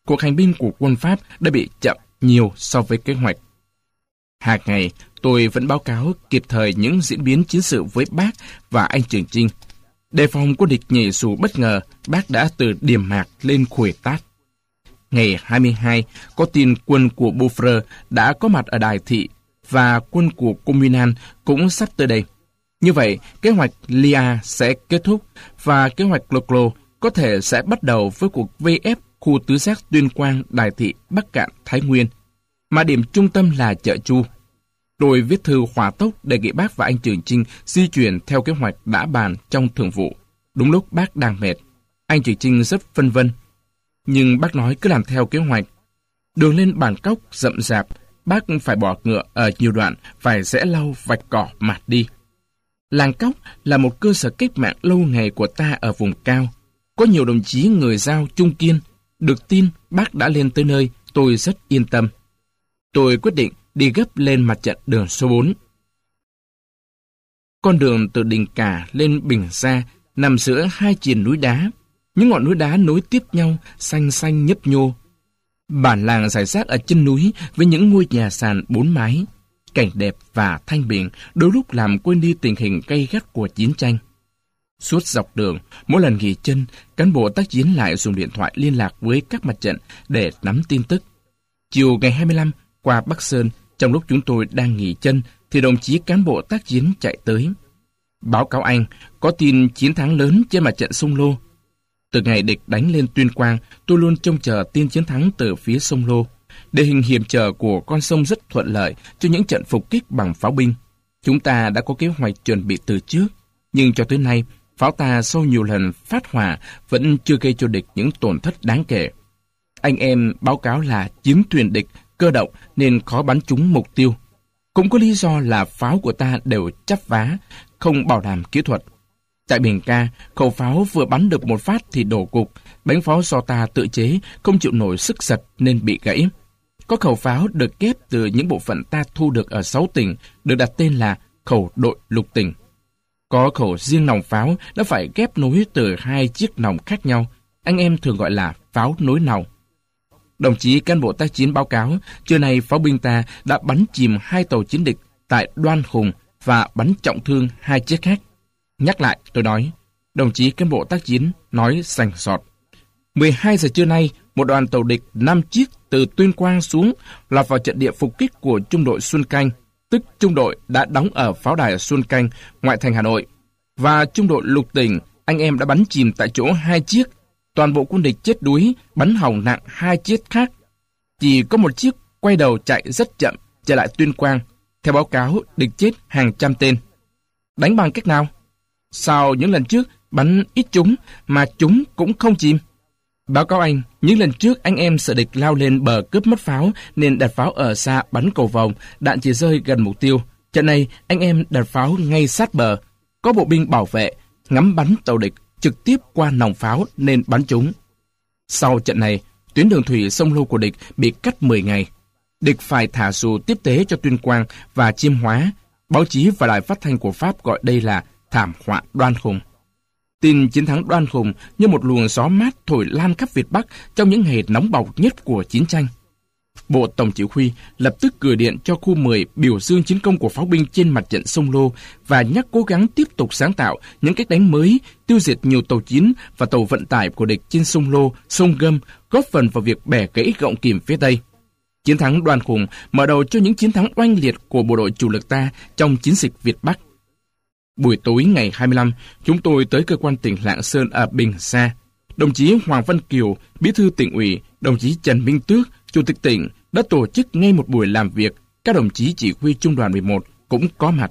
Speaker 1: cuộc hành binh của quân Pháp đã bị chậm nhiều so với kế hoạch. Hàng ngày, tôi vẫn báo cáo kịp thời những diễn biến chiến sự với bác và anh Trường Chinh. Đề phòng quân địch nhảy dù bất ngờ, bác đã từ Điềm Mạc lên Khuổi Tát. Ngày hai mươi hai, có tin quân của Beaufort đã có mặt ở Đài Thị và quân của Comminges cũng sắp tới đây. Như vậy, kế hoạch Lia sẽ kết thúc và kế hoạch Loclo có thể sẽ bắt đầu với cuộc vây ép khu tứ giác Tuyên Quang, Đài Thị, Bắc Cạn, Thái Nguyên, mà điểm trung tâm là Chợ Chu. Tôi viết thư hỏa tốc đề nghị bác và anh Trường Chinh di chuyển theo kế hoạch đã bàn trong thường vụ. Đúng lúc bác đang mệt, anh Trường Chinh rất phân vân. Nhưng bác nói cứ làm theo kế hoạch. Đường lên Bản Cóc rậm rạp, bác phải bỏ ngựa ở nhiều đoạn, phải rẽ lau vạch cỏ mạt đi. Làng Cóc là một cơ sở cách mạng lâu ngày của ta ở vùng cao. Có nhiều đồng chí người Dao trung kiên. Được tin bác đã lên tới nơi, tôi rất yên tâm. Tôi quyết định đi gấp lên mặt trận đường số bốn. Con đường từ Đình Cả lên Bình Sa nằm giữa hai triền núi đá. Những ngọn núi đá nối tiếp nhau, xanh xanh nhấp nhô. Bản làng rải rác ở chân núi với những ngôi nhà sàn bốn mái. Cảnh đẹp và thanh bình đôi lúc làm quên đi tình hình gay gắt của chiến tranh. Suốt dọc đường, mỗi lần nghỉ chân, cán bộ tác chiến lại dùng điện thoại liên lạc với các mặt trận để nắm tin tức. Chiều ngày hai mươi lăm, qua Bắc Sơn, trong lúc chúng tôi đang nghỉ chân, thì đồng chí cán bộ tác chiến chạy tới. Báo cáo anh, có tin chiến thắng lớn trên mặt trận sông Lô. Từ ngày địch đánh lên Tuyên Quang, tôi luôn trông chờ tin chiến thắng từ phía sông Lô. Địa hình hiểm trở của con sông rất thuận lợi cho những trận phục kích bằng pháo binh. Chúng ta đã có kế hoạch chuẩn bị từ trước, nhưng cho tới nay, pháo ta sau nhiều lần phát hỏa vẫn chưa gây cho địch những tổn thất đáng kể. Anh em báo cáo là chiến thuyền địch cơ động nên khó bắn trúng mục tiêu. Cũng có lý do là pháo của ta đều chắp vá, không bảo đảm kỹ thuật. Tại Bình Ca, khẩu pháo vừa bắn được một phát thì đổ cục, bánh pháo do ta tự chế không chịu nổi sức giật nên bị gãy. Có khẩu pháo được ghép từ những bộ phận ta thu được ở sáu tỉnh, được đặt tên là khẩu đội lục tỉnh. Có khẩu riêng nòng pháo đã phải ghép nối từ hai chiếc nòng khác nhau, anh em thường gọi là pháo nối nòng. Đồng chí cán bộ tác chiến báo cáo, trưa nay pháo binh ta đã bắn chìm hai tàu chiến địch tại Đoan Hùng và bắn trọng thương hai chiếc khác. Nhắc lại, tôi nói, đồng chí cán bộ tác chiến nói sành sọt. mười hai giờ trưa nay, một đoàn tàu địch năm chiếc từ Tuyên Quang xuống lọt vào trận địa phục kích của trung đội Xuân Canh, tức trung đội đã đóng ở pháo đài Xuân Canh, ngoại thành Hà Nội. Và trung đội Lục Tỉnh, anh em đã bắn chìm tại chỗ hai chiếc. Toàn bộ quân địch chết đuối, bắn hỏng nặng hai chiếc khác. Chỉ có một chiếc quay đầu chạy rất chậm, trở lại Tuyên Quang. Theo báo cáo, địch chết hàng trăm tên. Đánh bằng cách nào? Sau những lần trước, bắn ít chúng, mà chúng cũng không chìm. Báo cáo anh, những lần trước anh em sợ địch lao lên bờ cướp mất pháo, nên đặt pháo ở xa bắn cầu vòng, đạn chỉ rơi gần mục tiêu. Trận này, anh em đặt pháo ngay sát bờ. Có bộ binh bảo vệ, ngắm bắn tàu địch, trực tiếp qua nòng pháo nên bắn chúng. Sau trận này, tuyến đường thủy sông Lô của địch bị cắt mười ngày. Địch phải thả dù tiếp tế cho Tuyên Quang và Chiêm Hóa. Báo chí và đài phát thanh của Pháp gọi đây là thảm họa Đoan Hùng. Tin chiến thắng Đoan Hùng như một luồng gió mát thổi lan khắp Việt Bắc trong những ngày nóng bỏng nhất của chiến tranh. Bộ Tổng chỉ huy lập tức gửi điện cho khu mười biểu dương chiến công của pháo binh trên mặt trận sông Lô và nhắc cố gắng tiếp tục sáng tạo những cách đánh mới, tiêu diệt nhiều tàu chiến và tàu vận tải của địch trên sông Lô, sông Gâm, góp phần vào việc bẻ gãy gọng kìm phía Tây. Chiến thắng Đoan Hùng mở đầu cho những chiến thắng oanh liệt của bộ đội chủ lực ta trong chiến dịch Việt Bắc. Buổi tối ngày hai mươi lăm, chúng tôi tới cơ quan tỉnh Lạng Sơn ở Bình Sa. Đồng chí Hoàng Văn Kiều, Bí thư tỉnh ủy, đồng chí Trần Minh Tước, Chủ tịch tỉnh đã tổ chức ngay một buổi làm việc. Các đồng chí chỉ huy Trung đoàn mười một cũng có mặt.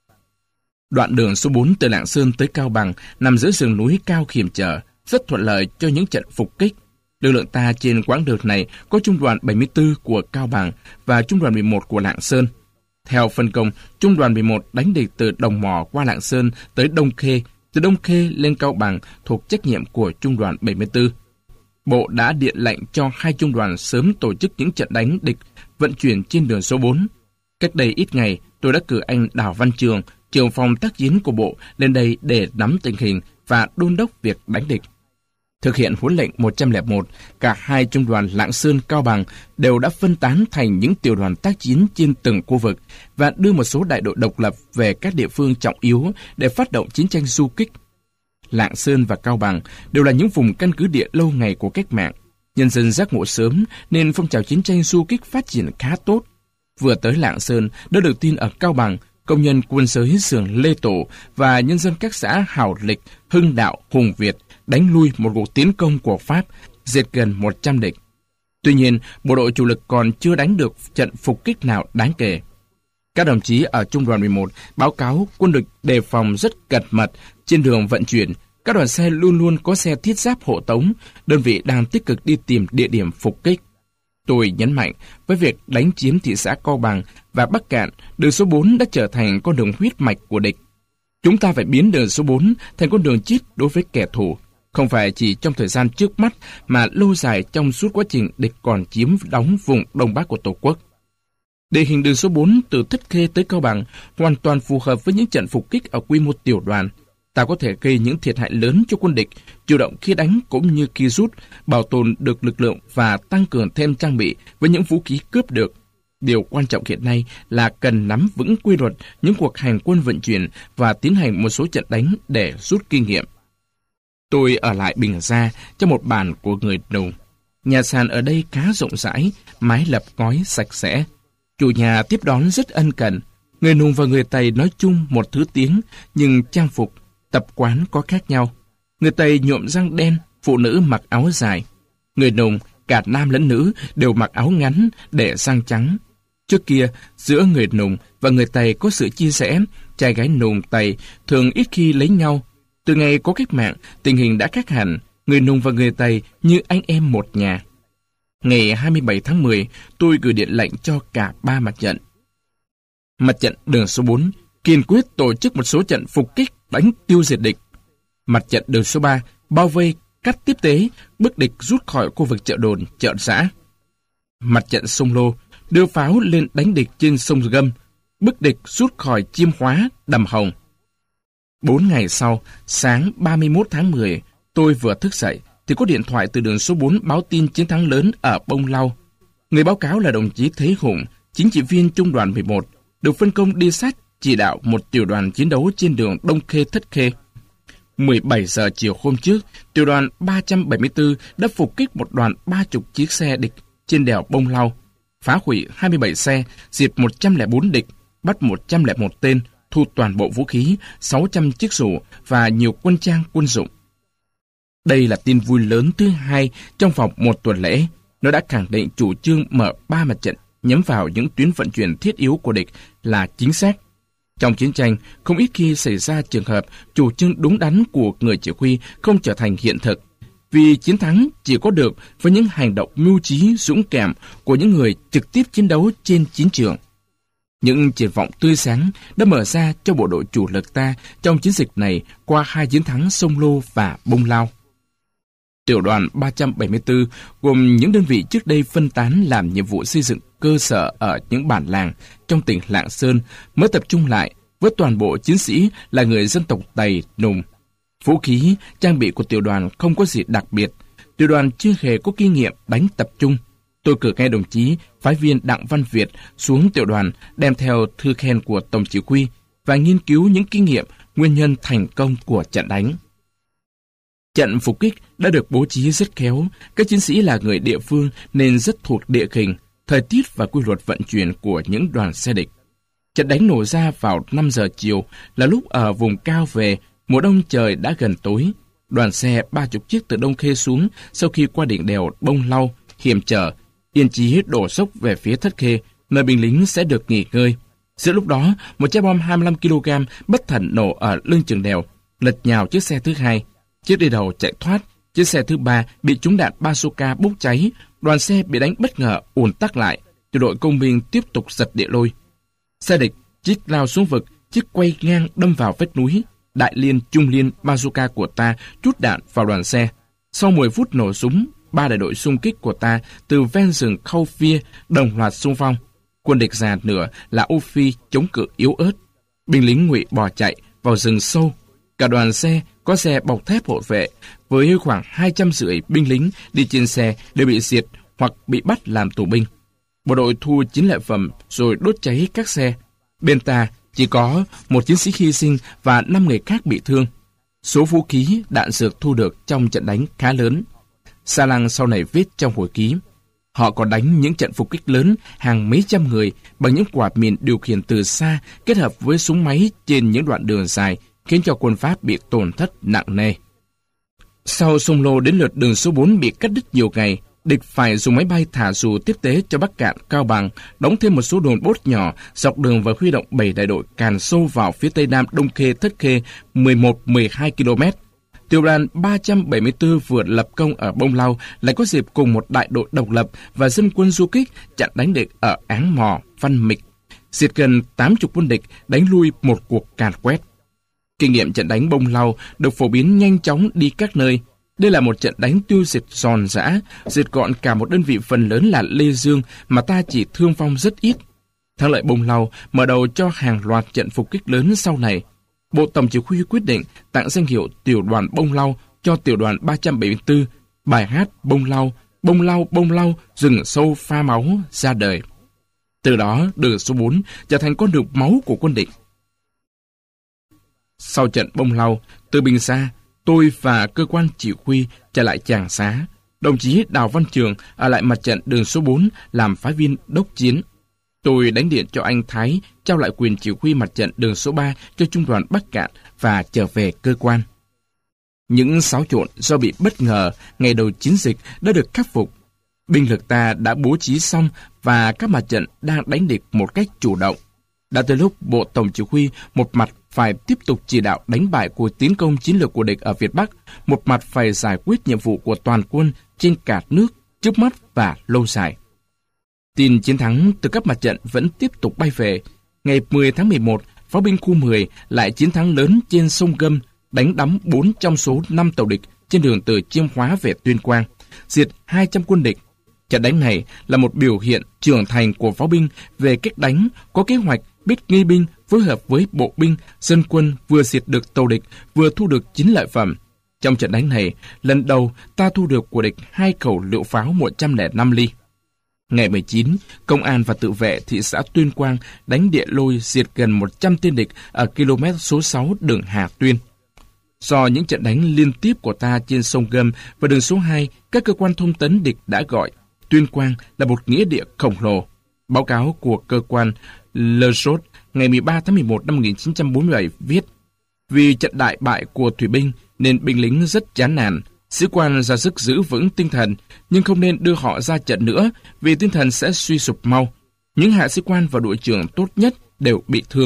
Speaker 1: Đoạn đường số bốn từ Lạng Sơn tới Cao Bằng nằm giữa rừng núi cao hiểm trở, rất thuận lợi cho những trận phục kích. Lực lượng ta trên quãng đường này có Trung đoàn bảy mươi tư của Cao Bằng và Trung đoàn mười một của Lạng Sơn. Theo phân công, Trung đoàn mười một đánh địch từ Đồng Mò qua Lạng Sơn tới Đông Khê, từ Đông Khê lên Cao Bằng thuộc trách nhiệm của Trung đoàn bảy mươi tư. Bộ đã điện lệnh cho hai trung đoàn sớm tổ chức những trận đánh địch vận chuyển trên đường số bốn. Cách đây ít ngày, tôi đã cử anh Đào Văn Trường, trưởng phòng tác chiến của Bộ, lên đây để nắm tình hình và đôn đốc việc đánh địch. Thực hiện huấn lệnh một trăm lẻ một, cả hai trung đoàn Lạng Sơn, Cao Bằng đều đã phân tán thành những tiểu đoàn tác chiến trên từng khu vực và đưa một số đại đội độc lập về các địa phương trọng yếu để phát động chiến tranh du kích. Lạng Sơn và Cao Bằng đều là những vùng căn cứ địa lâu ngày của cách mạng. Nhân dân giác ngộ sớm nên phong trào chiến tranh du kích phát triển khá tốt. Vừa tới Lạng Sơn đã được tin ở Cao Bằng, công nhân quân giới xưởng Lê Tổ và nhân dân các xã Hảo Lịch, Hưng Đạo, Hùng Việt đánh lui một cuộc tiến công của Pháp, diệt gần một trăm địch. Tuy nhiên, bộ đội chủ lực còn chưa đánh được trận phục kích nào đáng kể. Các đồng chí ở Trung đoàn mười một báo cáo quân địch đề phòng rất cẩn mật trên đường vận chuyển. Các đoàn xe luôn luôn có xe thiết giáp hộ tống, đơn vị đang tích cực đi tìm địa điểm phục kích. Tôi nhấn mạnh, với việc đánh chiếm thị xã Cao Bằng và Bắc Cạn, đường số bốn đã trở thành con đường huyết mạch của địch. Chúng ta phải biến đường số bốn thành con đường chết đối với kẻ thù, không phải chỉ trong thời gian trước mắt mà lâu dài trong suốt quá trình địch còn chiếm đóng vùng Đông Bắc của Tổ quốc. Địa hình đường số bốn từ Thất Khê tới Cao Bằng hoàn toàn phù hợp với những trận phục kích ở quy mô tiểu đoàn. Ta có thể gây những thiệt hại lớn cho quân địch, chủ động khi đánh cũng như khi rút, bảo tồn được lực lượng và tăng cường thêm trang bị với những vũ khí cướp được. Điều quan trọng hiện nay là cần nắm vững quy luật những cuộc hành quân vận chuyển và tiến hành một số trận đánh để rút kinh nghiệm. Tôi ở lại Bình Gia trong một bản của người Nùng. Nhà sàn ở đây khá rộng rãi, mái lập ngói sạch sẽ. Chủ nhà tiếp đón rất ân cần. Người Nùng và người Tây nói chung một thứ tiếng, nhưng trang phục, tập quán có khác nhau. Người Tây nhuộm răng đen, phụ nữ mặc áo dài. Người Nùng, cả nam lẫn nữ, đều mặc áo ngắn để răng trắng. Trước kia, giữa người Nùng và người Tây có sự chia sẻ, trai gái Nùng Tây thường ít khi lấy nhau. Từ ngày có cách mạng, tình hình đã khác hẳn, người Nùng và người Tây như anh em một nhà. Ngày hai mươi bảy tháng mười, tôi gửi điện lệnh cho cả ba mặt trận. Mặt trận đường số bốn kiên quyết tổ chức một số trận phục kích đánh tiêu diệt địch. Mặt trận đường số ba bao vây, cắt tiếp tế, bức địch rút khỏi khu vực chợ đồn, chợ xã. Mặt trận sông Lô đưa pháo lên đánh địch trên sông Gâm, bức địch rút khỏi Chiêm Hóa, Đầm Hồng. Bốn ngày sau, sáng ba mươi mốt tháng mười, tôi vừa thức dậy thì có điện thoại từ đường số bốn báo tin chiến thắng lớn ở Bông Lau. Người báo cáo là đồng chí Thế Hùng, chính trị viên trung đoàn mười một, được phân công đi sát chỉ đạo một tiểu đoàn chiến đấu trên đường Đông Khê Thất Khê. mười bảy giờ chiều hôm trước, tiểu đoàn ba trăm bảy mươi tư đã phục kích một đoàn ba mươi chiếc xe địch trên đèo Bông Lau, phá hủy hai mươi bảy xe, diệt một trăm lẻ bốn địch, bắt một trăm lẻ một tên, thu toàn bộ vũ khí, sáu trăm chiếc rủ và nhiều quân trang quân dụng. Đây là tin vui lớn thứ hai trong vòng một tuần lễ. Nó đã khẳng định chủ trương mở ba mặt trận nhắm vào những tuyến vận chuyển thiết yếu của địch là chính xác. Trong chiến tranh, không ít khi xảy ra trường hợp chủ trương đúng đắn của người chỉ huy không trở thành hiện thực, vì chiến thắng chỉ có được với những hành động mưu trí dũng cảm của những người trực tiếp chiến đấu trên chiến trường. Những triển vọng tươi sáng đã mở ra cho bộ đội chủ lực ta trong chiến dịch này qua hai chiến thắng Sông Lô và Bông Lau. Tiểu đoàn ba trăm bảy mươi tư gồm những đơn vị trước đây phân tán làm nhiệm vụ xây dựng cơ sở ở những bản làng trong tỉnh Lạng Sơn mới tập trung lại với toàn bộ chiến sĩ là người dân tộc Tây, Nùng. Vũ khí, trang bị của tiểu đoàn không có gì đặc biệt. Tiểu đoàn chưa hề có kinh nghiệm đánh tập trung. Tôi cử ngay đồng chí phái viên Đặng Văn Việt xuống tiểu đoàn đem theo thư khen của tổng chỉ huy và nghiên cứu những kinh nghiệm, nguyên nhân thành công của trận đánh. Trận phục kích đã được bố trí rất khéo, các chiến sĩ là người địa phương nên rất thuộc địa hình, thời tiết và quy luật vận chuyển của những đoàn xe địch. Trận đánh nổ ra vào năm giờ chiều là lúc ở vùng cao về, mùa đông trời đã gần tối. Đoàn xe ba mươi chiếc từ Đông Khê xuống sau khi qua đỉnh đèo Bông Lau, hiểm trở, yên chí đổ dốc về phía Thất Khê, nơi binh lính sẽ được nghỉ ngơi. Giữa lúc đó, một trái bom hai mươi lăm ki lô gam bất thần nổ ở lưng chừng đèo, lật nhào chiếc xe thứ hai. Chiếc đi đầu chạy thoát, chiếc xe thứ ba bị trúng đạn bazooka bốc cháy, đoàn xe bị đánh bất ngờ ùn tắc lại, tiểu đội công binh tiếp tục giật địa lôi. Xe địch chiếc lao xuống vực, chiếc quay ngang đâm vào vách núi. Đại liên, trung liên, bazooka của ta trút đạn vào đoàn xe. Sau mười phút nổ súng, ba đại đội xung kích của ta từ ven rừng Khâu Phia đồng loạt xung phong. Quân địch già nửa là Âu Phi chống cự yếu ớt. Binh lính Ngụy bỏ chạy vào rừng sâu. Cả đoàn xe có xe bọc thép hộ vệ với khoảng hai trăm rưỡi binh lính đi trên xe đều bị diệt hoặc bị bắt làm tù binh. Bộ đội thu chiến lợi phẩm rồi đốt cháy các xe. Bên ta chỉ có một chiến sĩ hy sinh và năm người khác bị thương. Số vũ khí, đạn dược thu được trong trận đánh khá lớn. Sa Lang sau này viết trong hồi ký, họ còn đánh những trận phục kích lớn hàng mấy trăm người bằng những quả mìn điều khiển từ xa kết hợp với súng máy trên những đoạn đường dài, khiến cho quân Pháp bị tổn thất nặng nề. Sau Sông Lô đến lượt đường số bốn bị cắt đứt nhiều ngày, địch phải dùng máy bay thả dù tiếp tế cho Bắc Cạn, Cao Bằng, đóng thêm một số đồn bốt nhỏ dọc đường và huy động bảy đại đội càn sâu vào phía tây nam Đông Khê, Thất Khê mười một đến mười hai ki lô mét. Tiểu đoàn ba trăm bảy mươi tư vừa lập công ở Bông Lau lại có dịp cùng một đại đội độc lập và dân quân du kích chặn đánh địch ở Áng Mò, Văn Mịch, diệt gần tám mươi quân địch, đánh lui một cuộc càn quét. Kinh nghiệm trận đánh Bông Lau được phổ biến nhanh chóng đi các nơi. Đây là một trận đánh tiêu diệt giòn giã, diệt gọn cả một đơn vị phần lớn là Lê Dương mà ta chỉ thương vong rất ít. Thắng lợi Bông Lau mở đầu cho hàng loạt trận phục kích lớn sau này. Bộ Tổng chỉ huy quyết định tặng danh hiệu Tiểu đoàn Bông Lau cho Tiểu đoàn ba trăm bảy mươi tư, bài hát Bông Lau, Bông Lau, Bông Lau, rừng sâu pha máu ra đời. Từ đó, đường số bốn trở thành con đường máu của quân địch. Sau trận Bông Lau, từ Bình Sa, tôi và cơ quan chỉ huy trở lại Tràng Xá. Đồng chí Đào Văn Trường ở lại mặt trận đường số bốn làm phái viên đốc chiến. Tôi đánh điện cho anh Thái trao lại quyền chỉ huy mặt trận đường số ba cho trung đoàn Bắc Cạn và trở về cơ quan. Những xáo trộn do bị bất ngờ ngày đầu chiến dịch đã được khắc phục. Binh lực ta đã bố trí xong và các mặt trận đang đánh địch một cách chủ động. Đã tới lúc Bộ Tổng chỉ huy một mặt phải tiếp tục chỉ đạo đánh bại cuộc tiến công chiến lược của địch ở Việt Bắc, một mặt phải giải quyết nhiệm vụ của toàn quân trên cả nước, trước mắt và lâu dài. Tin chiến thắng từ các mặt trận vẫn tiếp tục bay về. Ngày mười tháng mười một, pháo binh khu mười lại chiến thắng lớn trên sông Gâm, đánh đắm bốn trong số năm tàu địch trên đường từ Chiêm Hóa về Tuyên Quang, diệt hai trăm quân địch. Trận đánh này là một biểu hiện trưởng thành của pháo binh về cách đánh, có kế hoạch, biết nghi binh, phối hợp với bộ binh, dân quân vừa diệt được tàu địch, vừa thu được chiến lợi phẩm. Trong trận đánh này, lần đầu ta thu được của địch hai khẩu lựu pháo một trăm lẻ năm ly. Ngày mười chín, công an và tự vệ thị xã Tuyên Quang đánh địa lôi diệt gần một trăm tên địch ở km số sáu đường Hà Tuyên. Do những trận đánh liên tiếp của ta trên sông Gâm và đường số hai, các cơ quan thông tấn địch đã gọi Tuyên Quang là một nghĩa địa khổng lồ. Báo cáo của cơ quan Le Sot ngày mười ba tháng mười một năm một nghìn chín trăm bốn mươi bảy viết: vì trận đại bại của thủy binh nên binh lính rất chán nản. Sĩ quan ra sức giữ vững tinh thần, nhưng không nên đưa họ ra trận nữa vì tinh thần sẽ suy sụp mau. Những hạ sĩ quan và đội trưởng tốt nhất đều bị thương.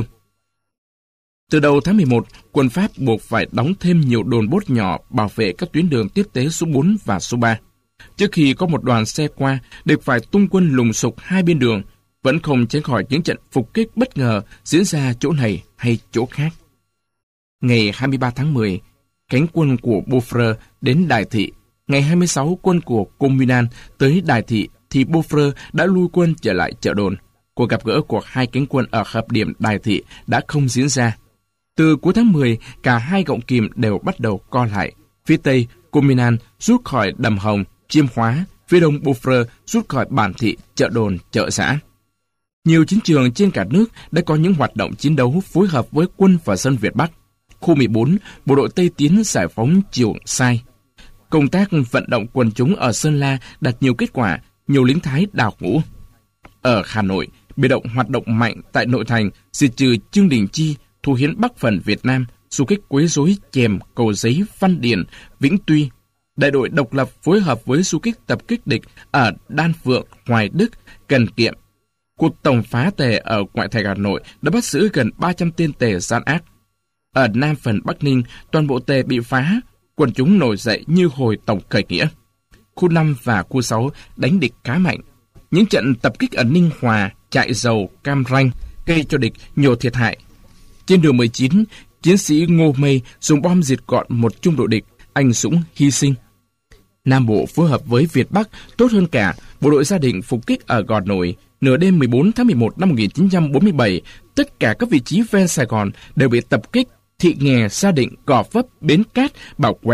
Speaker 1: Từ đầu tháng mười một, quân Pháp buộc phải đóng thêm nhiều đồn bốt nhỏ bảo vệ các tuyến đường tiếp tế số bốn và số ba. Trước khi có một đoàn xe qua, địch phải tung quân lùng sục hai bên đường, vẫn không tránh khỏi những trận phục kích bất ngờ diễn ra chỗ này hay chỗ khác. Ngày hai mươi ba tháng mười, cánh quân của Beaufort đến Đài Thị. Ngày hai mươi sáu, quân của Comminal tới Đài Thị thì Beaufort đã lui quân trở lại chợ đồn. Cuộc gặp gỡ của hai cánh quân ở hợp điểm Đài Thị đã không diễn ra. Từ cuối tháng mười, cả hai gọng kìm đều bắt đầu co lại. Phía Tây, Comminal rút khỏi Đầm Hồng, Chiêm Hóa. Phía Đông, Beaufort rút khỏi Bản Thị, chợ đồn, chợ xã. Nhiều chiến trường trên cả nước đã có những hoạt động chiến đấu phối hợp với quân và dân Việt Bắc. Khu mười bốn, bộ đội Tây tiến giải phóng Trường Sai. Công tác vận động quần chúng ở Sơn La đạt nhiều kết quả, nhiều lính Thái đào ngũ. Ở Hà Nội, biệt động hoạt động mạnh tại nội thành, diệt trừ Trương Đình Chi, thu hiến Bắc phần Việt Nam, du kích quấy rối Chèm, Cầu Giấy, Văn Điền, Vĩnh Tuy. Đại đội độc lập phối hợp với du kích tập kích địch ở Đan Phượng, Hoài Đức, Cần Kiệm. Cuộc tổng phá tề ở ngoại thành Hà Nội đã bắt giữ gần ba trăm tên tề gian ác. Ở Nam phần Bắc Ninh, toàn bộ tề bị phá, quần chúng nổi dậy như hồi tổng khởi nghĩa. Khu năm và khu sáu đánh địch khá mạnh. Những trận tập kích ở Ninh Hòa, Trại Dầu, Cam Ranh gây cho địch nhiều thiệt hại. Trên đường mười chín, chiến sĩ Ngô Mây dùng bom diệt gọn một trung đội địch, anh dũng hy sinh. Nam Bộ phối hợp với Việt Bắc tốt hơn cả, bộ đội gia định phục kích ở Gò Nổi. Nửa đêm mười bốn tháng mười một năm một nghìn chín trăm bốn mươi bảy, tất cả các vị trí ven Sài Gòn đều bị tập kích. Thị Nghè, Gia Định, Gò Vấp, Bến Cát, Bảo Quẹo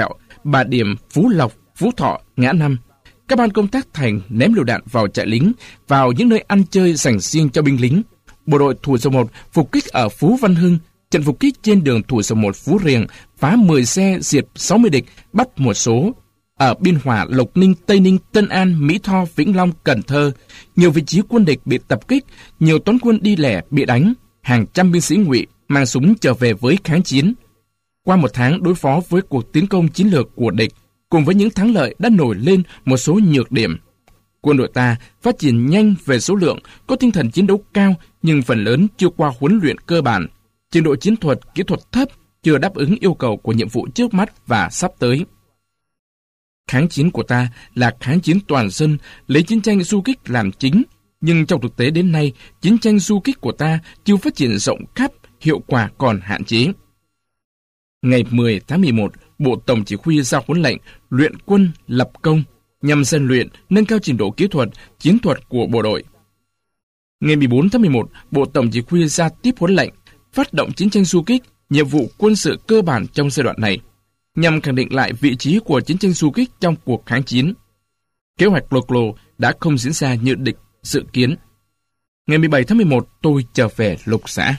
Speaker 1: Bà Điểm, Phú Lộc, Phú Thọ, Ngã Năm. Các ban công tác thành ném lựu đạn vào trại lính, vào những nơi ăn chơi dành riêng cho binh lính. Bộ đội Thủ Dầu Một phục kích ở Phú Văn Hưng, trận phục kích trên đường Thủ Dầu Một Phú Riềng, phá mười xe, diệt sáu mươi địch, bắt một số. Ở Biên Hòa, Lộc Ninh, Tây Ninh, Tân An, Mỹ Tho, Vĩnh Long, Cần Thơ, nhiều vị trí quân địch bị tập kích, nhiều toán quân đi lẻ bị đánh, hàng trăm binh sĩ Ngụy mang súng trở về với kháng chiến. Qua một tháng đối phó với cuộc tiến công chiến lược của địch, cùng với những thắng lợi đã nổi lên một số nhược điểm. Quân đội ta phát triển nhanh về số lượng, có tinh thần chiến đấu cao nhưng phần lớn chưa qua huấn luyện cơ bản. Trình độ chiến thuật, kỹ thuật thấp, chưa đáp ứng yêu cầu của nhiệm vụ trước mắt và sắp tới. Kháng chiến của ta là kháng chiến toàn dân, lấy chiến tranh du kích làm chính, nhưng trong thực tế đến nay, chiến tranh du kích của ta chưa phát triển rộng khắp, hiệu quả còn hạn chế. Ngày mười tháng mười một, Bộ Tổng Chỉ huy ra huấn lệnh luyện quân lập công nhằm rèn luyện, nâng cao trình độ kỹ thuật, chiến thuật của bộ đội. Ngày mười bốn tháng mười một, Bộ Tổng Chỉ huy ra tiếp huấn lệnh phát động chiến tranh du kích, nhiệm vụ quân sự cơ bản trong giai đoạn này, nhằm khẳng định lại vị trí của chiến tranh du kích trong cuộc kháng chiến. Kế hoạch Lô Lô đã không diễn ra như địch dự kiến. Ngày mười bảy tháng mười một, tôi trở về lục xã.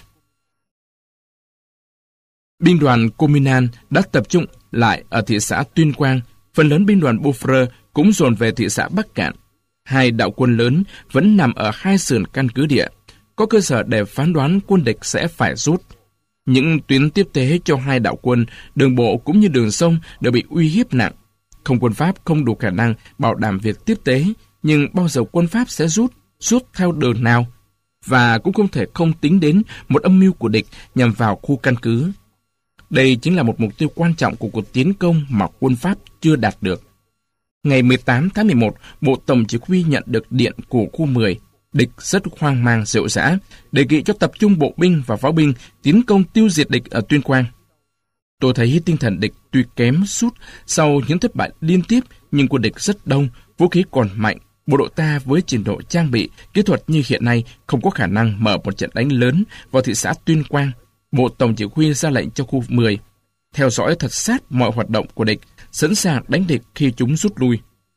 Speaker 1: Binh đoàn Cominan đã tập trung lại ở thị xã Tuyên Quang, phần lớn binh đoàn Beaufort cũng dồn về thị xã Bắc Cạn. Hai đạo quân lớn vẫn nằm ở hai sườn căn cứ địa, có cơ sở để phán đoán quân địch sẽ phải rút. Những tuyến tiếp tế cho hai đạo quân, đường bộ cũng như đường sông đều bị uy hiếp nặng. Không quân Pháp không đủ khả năng bảo đảm việc tiếp tế, nhưng bao giờ quân Pháp sẽ rút, rút theo đường nào? Và cũng không thể không tính đến một âm mưu của địch nhằm vào khu căn cứ. Đây chính là một mục tiêu quan trọng của cuộc tiến công mà quân Pháp chưa đạt được. Ngày mười tám tháng mười một, Bộ Tổng Chỉ huy nhận được điện của khu mười. Địch rất hoang mang rệu rã, đề nghị cho tập trung bộ binh và pháo binh tiến công tiêu diệt địch ở Tuyên Quang. Tôi thấy tinh thần địch tuy kém sút sau những thất bại liên tiếp, nhưng quân địch rất đông, vũ khí còn mạnh. Bộ đội ta với trình độ trang bị, kỹ thuật như hiện nay không có khả năng mở một trận đánh lớn vào thị xã Tuyên Quang. Bộ Tổng Chỉ huy ra lệnh cho khu mười theo dõi thật sát mọi hoạt động của địch, sẵn sàng đánh địch khi chúng rút lui.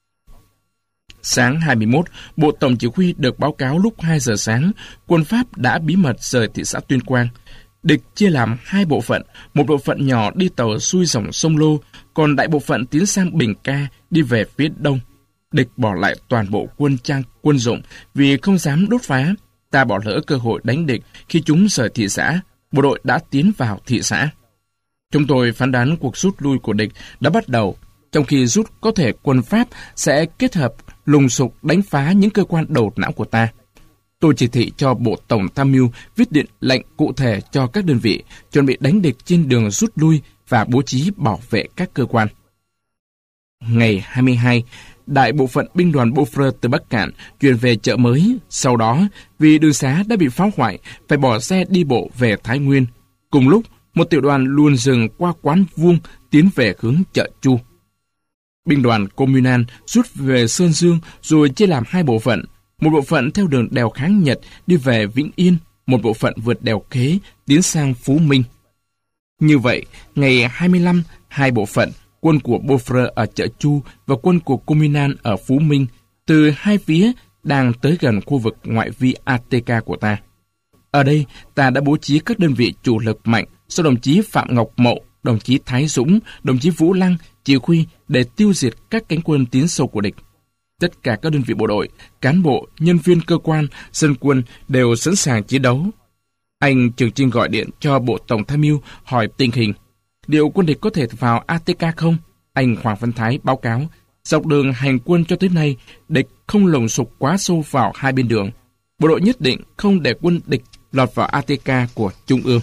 Speaker 1: Sáng hai mươi mốt, Bộ Tổng Chỉ huy được báo cáo lúc hai giờ sáng, quân Pháp đã bí mật rời thị xã Tuyên Quang. Địch chia làm hai bộ phận, một bộ phận nhỏ đi tàu xuôi dòng sông Lô, còn đại bộ phận tiến sang Bình Ca đi về phía đông. Địch bỏ lại toàn bộ quân trang quân dụng vì không dám đốt phá. Ta bỏ lỡ cơ hội đánh địch khi chúng rời thị xã. Bộ đội đã tiến vào thị xã. Chúng tôi phán đoán cuộc rút lui của địch đã bắt đầu. Trong khi rút có thể quân Pháp sẽ kết hợp lùng sục đánh phá những cơ quan đầu não của ta. Tôi chỉ thị cho Bộ Tổng Tham mưu viết điện lệnh cụ thể cho các đơn vị chuẩn bị đánh địch trên đường rút lui và bố trí bảo vệ các cơ quan. Ngày hai mươi hai, đại bộ phận binh đoàn Beaufort từ Bắc Cạn chuyển về chợ mới. Sau đó, vì đường xá đã bị phá hoại, phải bỏ xe đi bộ về Thái Nguyên. Cùng lúc, một tiểu đoàn luồn rừng qua quán Vuông tiến về hướng chợ Chu. Binh đoàn Comunan rút về Sơn Dương rồi chia làm hai bộ phận. Một bộ phận theo đường đèo Kháng Nhật đi về Vĩnh Yên, một bộ phận vượt đèo Khế tiến sang Phú Minh. Như vậy, ngày hai mươi lăm, hai bộ phận, quân của Beaufort ở chợ Chu và quân của Comunan ở Phú Minh, từ hai phía đang tới gần khu vực ngoại vi a tê ca của ta. Ở đây, ta đã bố trí các đơn vị chủ lực mạnh do đồng chí Phạm Ngọc Mậu, đồng chí Thái Dũng, đồng chí Vũ Lăng chỉ huy để tiêu diệt các cánh quân tiến sâu của địch. Tất cả các đơn vị bộ đội, cán bộ, nhân viên cơ quan, dân quân đều sẵn sàng chiến đấu. Anh Trường Trinh gọi điện cho Bộ Tổng Tham mưu hỏi tình hình. Liệu quân địch có thể vào a tê ca không? Anh Hoàng Văn Thái báo cáo, dọc đường hành quân cho tới nay, địch không lồng sục quá sâu vào hai bên đường. Bộ đội nhất định không để quân địch lọt vào a tê ca của Trung ương.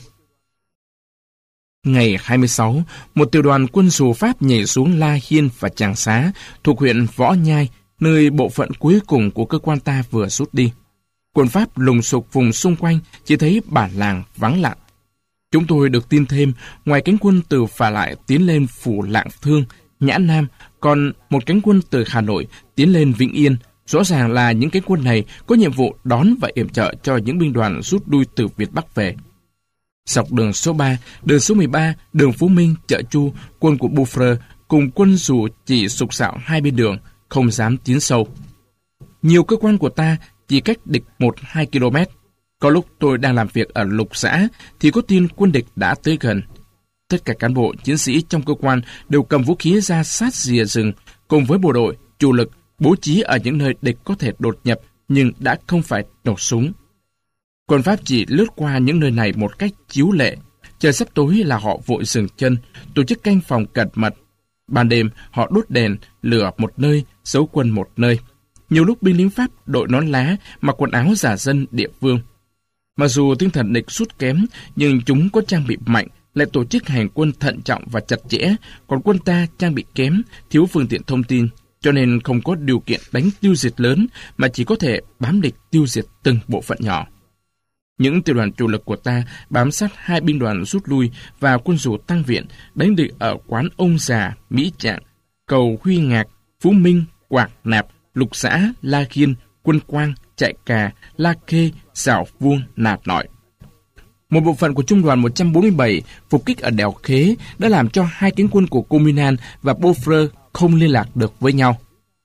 Speaker 1: Ngày hai mươi sáu, một tiểu đoàn quân dù Pháp nhảy xuống La Hiên và Tràng Xá, thuộc huyện Võ Nhai, nơi bộ phận cuối cùng của cơ quan ta vừa rút đi. Quân Pháp lùng sục vùng xung quanh, chỉ thấy bản làng vắng lặng. Chúng tôi được tin thêm, ngoài cánh quân từ Phà Lại tiến lên phủ Lạng Thương, Nhã Nam, còn một cánh quân từ Hà Nội tiến lên Vĩnh Yên. Rõ ràng là những cánh quân này có nhiệm vụ đón và yểm trợ cho những binh đoàn rút lui từ Việt Bắc về. Dọc đường số ba, đường số mười ba, đường Phú Minh, chợ Chu, quân của Beaufort cùng quân dù chỉ sục sạo hai bên đường, không dám tiến sâu. Nhiều cơ quan của ta chỉ cách địch một hai ki lô mét. Có lúc tôi đang làm việc ở lục xã thì có tin quân địch đã tới gần. Tất cả cán bộ, chiến sĩ trong cơ quan đều cầm vũ khí ra sát rìa rừng, cùng với bộ đội, chủ lực bố trí ở những nơi địch có thể đột nhập nhưng đã không phải nổ súng. Quân Pháp chỉ lướt qua những nơi này một cách chiếu lệ. Trời sắp tối là họ vội dừng chân, tổ chức canh phòng cẩn mật. Ban đêm họ đốt đèn, lửa một nơi, giấu quân một nơi. Nhiều lúc binh lính Pháp đội nón lá, mặc quần áo giả dân địa phương. Mặc dù tinh thần địch sút kém, nhưng chúng có trang bị mạnh, lại tổ chức hành quân thận trọng và chặt chẽ, còn quân ta trang bị kém, thiếu phương tiện thông tin, cho nên không có điều kiện đánh tiêu diệt lớn, mà chỉ có thể bám địch tiêu diệt từng bộ phận nhỏ. Những tiểu đoàn chủ lực của ta bám sát hai binh đoàn rút lui và quân dù tăng viện, đánh địch ở quán Ông Già, Mỹ Trạng, Cầu Huy Ngạc, Phú Minh, Quảng Nạp, Lục Xã, La Khiên, Quân Quang, Trại Cà, La Khê, Xảo Vuông, Nạt Nội. Một bộ phận của trung đoàn một trăm bốn mươi bảy phục kích ở đèo Khế đã làm cho hai cánh quân của Cominan và Beaufort không liên lạc được với nhau.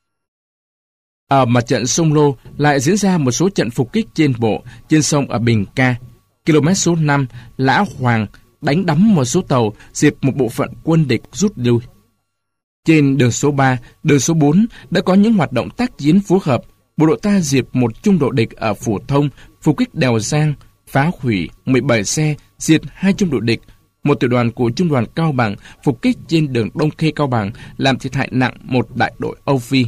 Speaker 1: Ở mặt trận sông Lô lại diễn ra một số trận phục kích trên bộ, trên sông ở Bình Ca. Km số năm, Lã Hoàng đánh đắm một số tàu, diệt một bộ phận quân địch rút lui. Trên đường số ba, đường số bốn đã có những hoạt động tác chiến phối hợp. Bộ đội ta diệt một trung đội địch ở Phổ Thông, phục kích đèo Giang, phá hủy mười bảy xe, diệt hai trung đội địch. Một tiểu đoàn của trung đoàn Cao Bằng phục kích trên đường Đông Khê Cao Bằng, làm thiệt hại nặng một đại đội Âu Phi.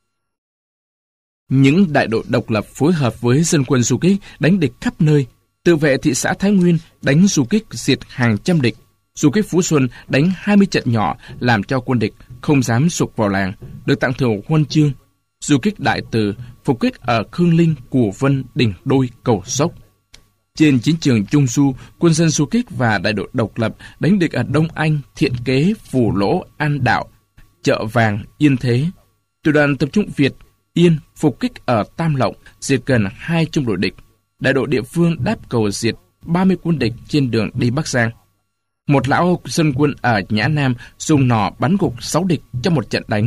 Speaker 1: Những đại đội độc lập phối hợp với dân quân du kích đánh địch khắp nơi. Tự vệ thị xã Thái Nguyên đánh du kích diệt hàng trăm địch. Du kích Phú Xuân đánh hai mươi trận nhỏ, làm cho quân địch không dám sục vào làng, được tặng thưởng huân chương. Du kích Đại Từ phục kích ở Khương Linh, Củ Vân, Đỉnh Đôi, Cầu Sốc. Trên chiến trường Trung Du, quân dân du kích và đại đội độc lập đánh địch ở Đông Anh, Thiện Kế, Phù Lỗ, An Đạo, Chợ Vàng, Yên Thế. Tiểu đoàn tập trung Việt Yên phục kích ở Tam Lộng, diệt gần hai trung đội địch. Đại đội địa phương đáp cầu diệt ba mươi quân địch trên đường đi Bắc Giang. Một lão dân quân ở Nhã Nam dùng nỏ bắn gục sáu địch trong một trận đánh.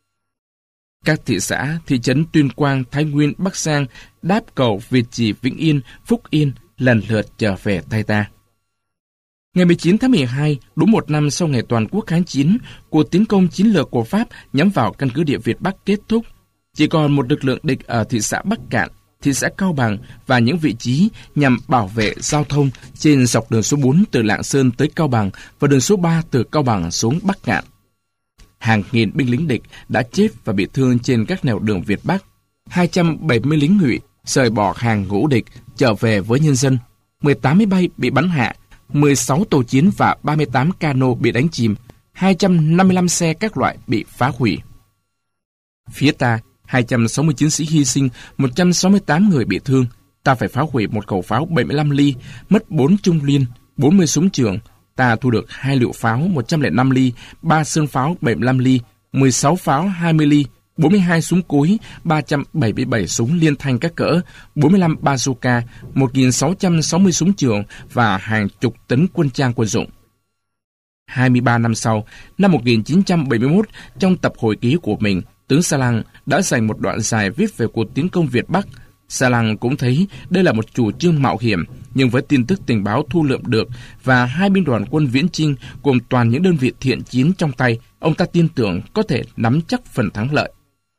Speaker 1: Các thị xã, thị trấn Tuyên Quang, Thái Nguyên, Bắc Giang đáp cầu Việt Trì, Vĩnh Yên, Phúc Yên lần lượt trở về tay ta. Ngày mười chín tháng mười hai, đúng một năm sau ngày toàn quốc kháng chiến, cuộc tiến công chiến lược của Pháp nhắm vào căn cứ địa Việt Bắc kết thúc. Chỉ còn một lực lượng địch ở thị xã Bắc Cạn, thị xã Cao Bằng và những vị trí nhằm bảo vệ giao thông trên dọc đường số bốn từ Lạng Sơn tới Cao Bằng và đường số ba từ Cao Bằng xuống Bắc Cạn. Hàng nghìn binh lính địch đã chết và bị thương trên các nẻo đường Việt Bắc. hai trăm bảy mươi lính Ngụy rời bỏ hàng ngũ địch trở về với nhân dân. mười tám máy bay bị bắn hạ, mười sáu tàu chiến và ba mươi tám cano bị đánh chìm, hai trăm năm mươi lăm xe các loại bị phá hủy. Phía ta, hai trăm sáu mươi chiến sĩ hy sinh, một trăm sáu mươi tám người bị thương. Ta phải phá hủy một khẩu pháo bảy mươi lăm ly, mất bốn trung liên, bốn mươi súng trường. Ta thu được hai lựu pháo một trăm lẻ năm ly, ba sơn pháo bảy mươi lăm ly, mười sáu pháo hai mươi ly, bốn mươi hai súng cối, ba trăm bảy mươi bảy súng liên thanh các cỡ, bốn mươi lăm bazooka, một nghìn sáu trăm sáu mươi súng trường và hàng chục tấn quân trang quân dụng. hai mươi ba năm sau, năm một nghìn chín trăm bảy mươi mốt, trong tập hồi ký của mình, tướng Sa Lăng đã dành một đoạn dài viết về cuộc tiến công Việt Bắc. Sa Lăng cũng thấy đây là một chủ trương mạo hiểm, nhưng với tin tức tình báo thu lượm được và hai binh đoàn quân viễn chinh gồm toàn những đơn vị thiện chiến trong tay, ông ta tin tưởng có thể nắm chắc phần thắng lợi.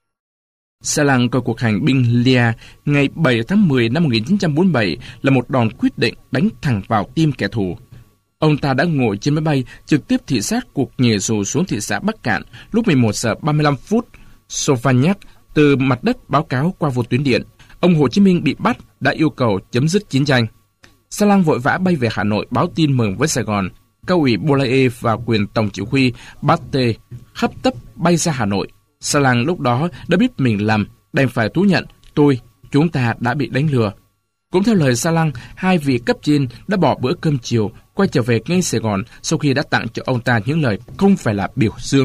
Speaker 1: Sa Lăng coi cuộc hành binh Lia ngày bảy tháng mười năm một nghìn chín trăm bốn mươi bảy là một đòn quyết định đánh thẳng vào tim kẻ thù. Ông ta đã ngồi trên máy bay trực tiếp thị sát cuộc nhảy dù xuống thị xã Bắc Cạn lúc mười một giờ ba mươi lăm phút. Sovagnac từ mặt đất báo cáo qua vô tuyến điện. Ông Hồ Chí Minh bị bắt đã yêu cầu chấm dứt chiến tranh. Sa Lăng vội vã bay về Hà Nội báo tin mừng với Sài Gòn. Cao ủy Boulaye và quyền tổng chỉ huy Batte hấp tấp bay ra Hà Nội. Sa Lăng lúc đó đã biết mình lầm, đành phải thú nhận, tôi, chúng ta đã bị đánh lừa. Cũng theo lời Sa Lăng, hai vị cấp trên đã bỏ bữa cơm chiều, quay trở về ngay Sài Gòn sau khi đã tặng cho ông ta những lời không phải là biểu dương.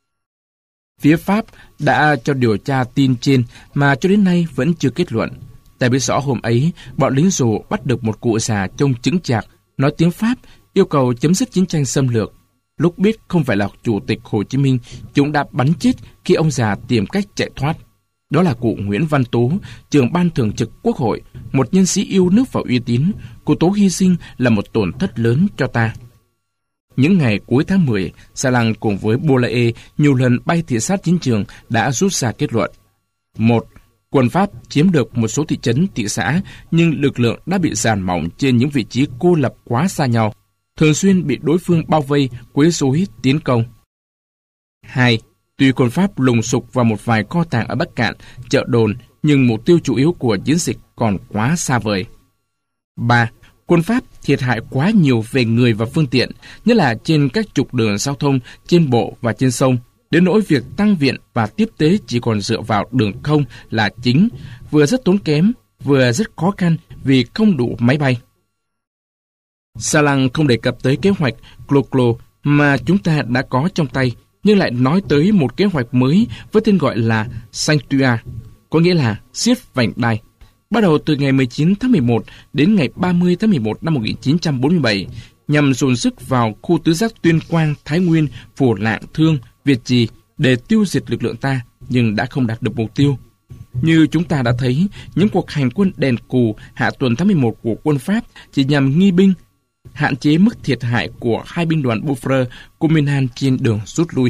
Speaker 1: Phía Pháp đã cho điều tra tin trên mà cho đến nay vẫn chưa kết luận. Ta biết rõ hôm ấy, bọn lính dù bắt được một cụ già trông chững chạc, nói tiếng Pháp, yêu cầu chấm dứt chiến tranh xâm lược. Lúc biết không phải là Chủ tịch Hồ Chí Minh, chúng đã bắn chết khi ông già tìm cách chạy thoát. Đó là cụ Nguyễn Văn Tố, trưởng ban thường trực Quốc hội, một nhân sĩ yêu nước và uy tín. Cụ Tố hy sinh là một tổn thất lớn cho ta. Những ngày cuối tháng mười, Sa Lăng cùng với Boulaye nhiều lần bay thị sát chiến trường đã rút ra kết luận. Một, quân Pháp chiếm được một số thị trấn, thị xã, nhưng lực lượng đã bị dàn mỏng trên những vị trí cô lập quá xa nhau, thường xuyên bị đối phương bao vây, quấy rối, tiến công. Hai, tuy quân Pháp lùng sục vào một vài kho tàng ở Bắc Cạn, chợ đồn, nhưng mục tiêu chủ yếu của chiến dịch còn quá xa vời. Ba, quân Pháp thiệt hại quá nhiều về người và phương tiện, nhất là trên các trục đường giao thông, trên bộ và trên sông, đến nỗi việc tăng viện và tiếp tế chỉ còn dựa vào đường không là chính, vừa rất tốn kém, vừa rất khó khăn vì không đủ máy bay. Sa Lăng không đề cập tới kế hoạch Clo-Clo mà chúng ta đã có trong tay, nhưng lại nói tới một kế hoạch mới với tên gọi là Sanctua, có nghĩa là siết vành đai. Bắt đầu từ ngày mười chín tháng mười một đến ngày ba mươi tháng mười một năm một nghìn chín trăm bốn mươi bảy, nhằm dồn sức vào khu tứ giác Tuyên Quang, Thái Nguyên, Phù Lạng, Thương, Việt Trì để tiêu diệt lực lượng ta, nhưng đã không đạt được mục tiêu. Như chúng ta đã thấy, những cuộc hành quân đèn cù hạ tuần tháng mười một của quân Pháp chỉ nhằm nghi binh, hạn chế mức thiệt hại của hai binh đoàn Buffer của Minan trên đường rút lui.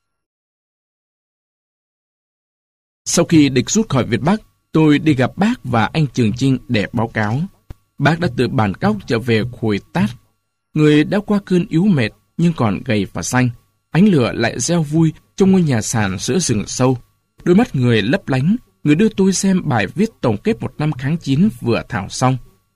Speaker 1: Sau khi địch rút khỏi Việt Bắc, tôi đi gặp bác và anh Trường Chinh để báo cáo. Bác đã từ Bản Cóc trở về Khùi Tát. Người đã qua cơn yếu mệt nhưng còn gầy và xanh. Ánh lửa lại reo vui trong ngôi nhà sàn giữa rừng sâu. Đôi mắt người lấp lánh, người đưa tôi xem bài viết tổng kết một năm kháng chiến vừa thảo xong.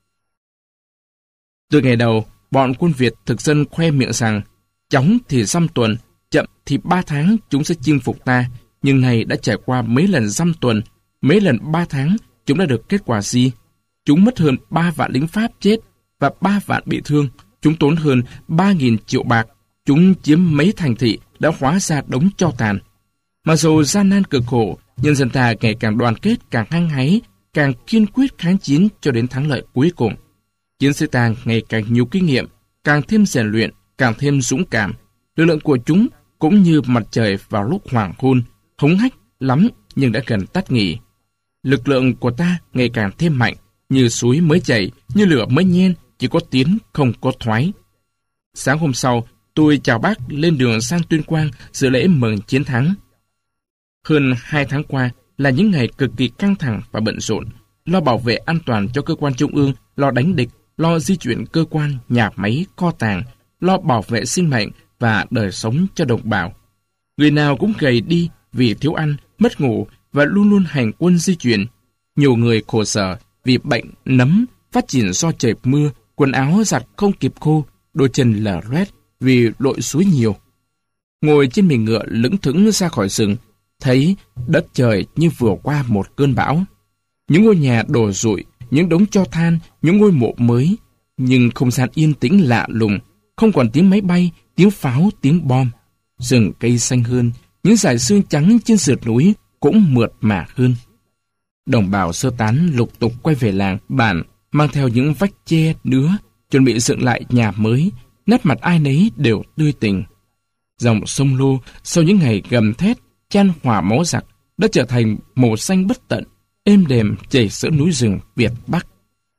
Speaker 1: Từ ngày đầu, bọn quân Việt thực dân khoe miệng rằng chóng thì dăm tuần, chậm thì ba tháng chúng sẽ chinh phục ta. Nhưng này đã trải qua mấy lần dăm tuần, mấy lần ba tháng, chúng đã được kết quả gì? Chúng mất hơn ba vạn lính Pháp chết và ba vạn bị thương. Chúng tốn hơn ba nghìn triệu bạc. Chúng chiếm mấy thành thị đã hóa ra đống tro tàn. Mặc dù gian nan cực khổ, nhân dân ta ngày càng đoàn kết, càng hăng hái, càng kiên quyết kháng chiến cho đến thắng lợi cuối cùng. Chiến sĩ ta ngày càng nhiều kinh nghiệm, càng thêm rèn luyện, càng thêm dũng cảm. Lực lượng của chúng cũng như mặt trời vào lúc hoàng hôn, hống hách lắm nhưng đã gần tắt nghỉ. Lực lượng của ta ngày càng thêm mạnh, như suối mới chảy, như lửa mới nhen, chỉ có tiến không có thoái. Sáng hôm sau, tôi chào bác lên đường sang Tuyên Quang dự lễ mừng chiến thắng. Hơn hai tháng qua là những ngày cực kỳ căng thẳng và bận rộn, lo bảo vệ an toàn cho cơ quan trung ương, lo đánh địch, lo di chuyển cơ quan, nhà máy, kho tàng, lo bảo vệ sinh mệnh và đời sống cho đồng bào. Người nào cũng gầy đi vì thiếu ăn, mất ngủ và luôn luôn hành quân di chuyển. Nhiều người khổ sở vì bệnh, nấm, phát triển do trời mưa, quần áo giặt không kịp khô, đôi chân lở loét vì lội suối nhiều. Ngồi trên mình ngựa lững thững ra khỏi rừng, thấy đất trời như vừa qua một cơn bão. Những ngôi nhà đổ rụi, những đống tro than, những ngôi mộ mới, nhưng không gian yên tĩnh lạ lùng, không còn tiếng máy bay, tiếng pháo, tiếng bom. Rừng cây xanh hơn, những dải xương trắng trên sườn núi cũng mượt mà hơn. Đồng bào sơ tán lục tục quay về làng, bản, mang theo những vách tre, nứa, chuẩn bị dựng lại nhà mới, nét mặt ai nấy đều tươi tỉnh. Dòng sông Lô sau những ngày gầm thét, chan hòa máu giặc đã trở thành màu xanh bất tận, êm đềm chảy giữa núi rừng Việt Bắc.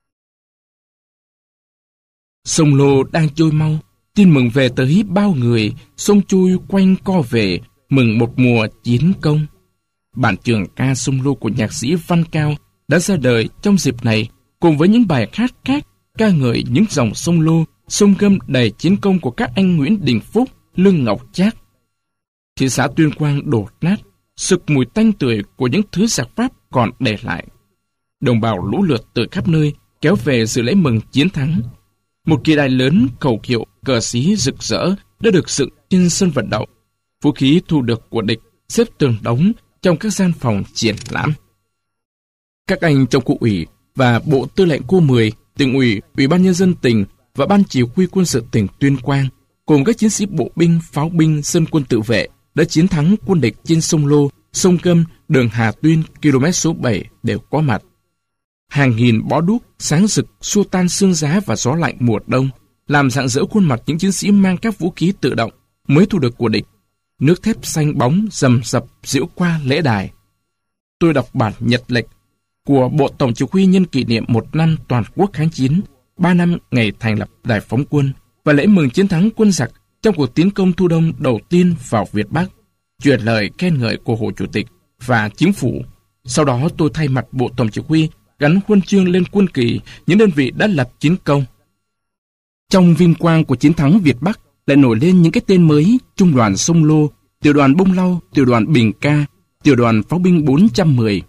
Speaker 1: Sông Lô đang trôi mau, tin mừng về tới bao người, sông trôi quanh co về, mừng một mùa chiến công. Bản trường ca sông Lô của nhạc sĩ Văn Cao đã ra đời trong dịp này, cùng với những bài hát khác ca ngợi những dòng sông Lô, sông Gâm đầy chiến công của các anh Nguyễn Đình Phúc, Lương Ngọc Trác. Thị xã Tuyên Quang đổ nát, sực mùi tanh tưởi của những thứ giặc Pháp còn để lại. Đồng bào lũ lượt từ khắp nơi kéo về dự lễ mừng chiến thắng. Một kỳ đài lớn, khẩu hiệu, cờ xí rực rỡ đã được dựng trên sân vận động. Vũ khí thu được của địch xếp tường đống trong các gian phòng triển lãm. Các anh trong khu ủy và Bộ Tư lệnh khu mười, tỉnh ủy, Ủy ban nhân dân tỉnh và Ban chỉ huy quân sự tỉnh Tuyên Quang cùng các chiến sĩ bộ binh, pháo binh, dân quân tự vệ đã chiến thắng quân địch trên sông Lô, sông Gâm, đường Hà Tuyên, km số bảy đều có mặt. Hàng nghìn bó đuốc sáng rực xua tan sương giá và gió lạnh mùa đông, làm rạng rỡ khuôn mặt những chiến sĩ mang các vũ khí tự động, mới thu được của địch. Nước thép xanh bóng rầm rập diễu qua lễ đài. Tôi đọc bản nhật lệch của Bộ Tổng Chỉ huy nhân kỷ niệm một năm toàn quốc kháng chiến, ba năm ngày thành lập Đài Phóng quân và lễ mừng chiến thắng quân giặc trong cuộc tiến công thu đông đầu tiên vào Việt Bắc, truyền lời khen ngợi của Hồ Chủ tịch và Chính phủ. Sau đó tôi thay mặt Bộ Tổng Chỉ huy gắn huân chương lên quân kỳ những đơn vị đã lập chiến công. Trong vinh quang của chiến thắng Việt Bắc lại nổi lên những cái tên mới: Trung đoàn Sông Lô, Tiểu đoàn Bông Lau, Tiểu đoàn Bình Ca, Tiểu đoàn Pháo binh bốn trăm mười.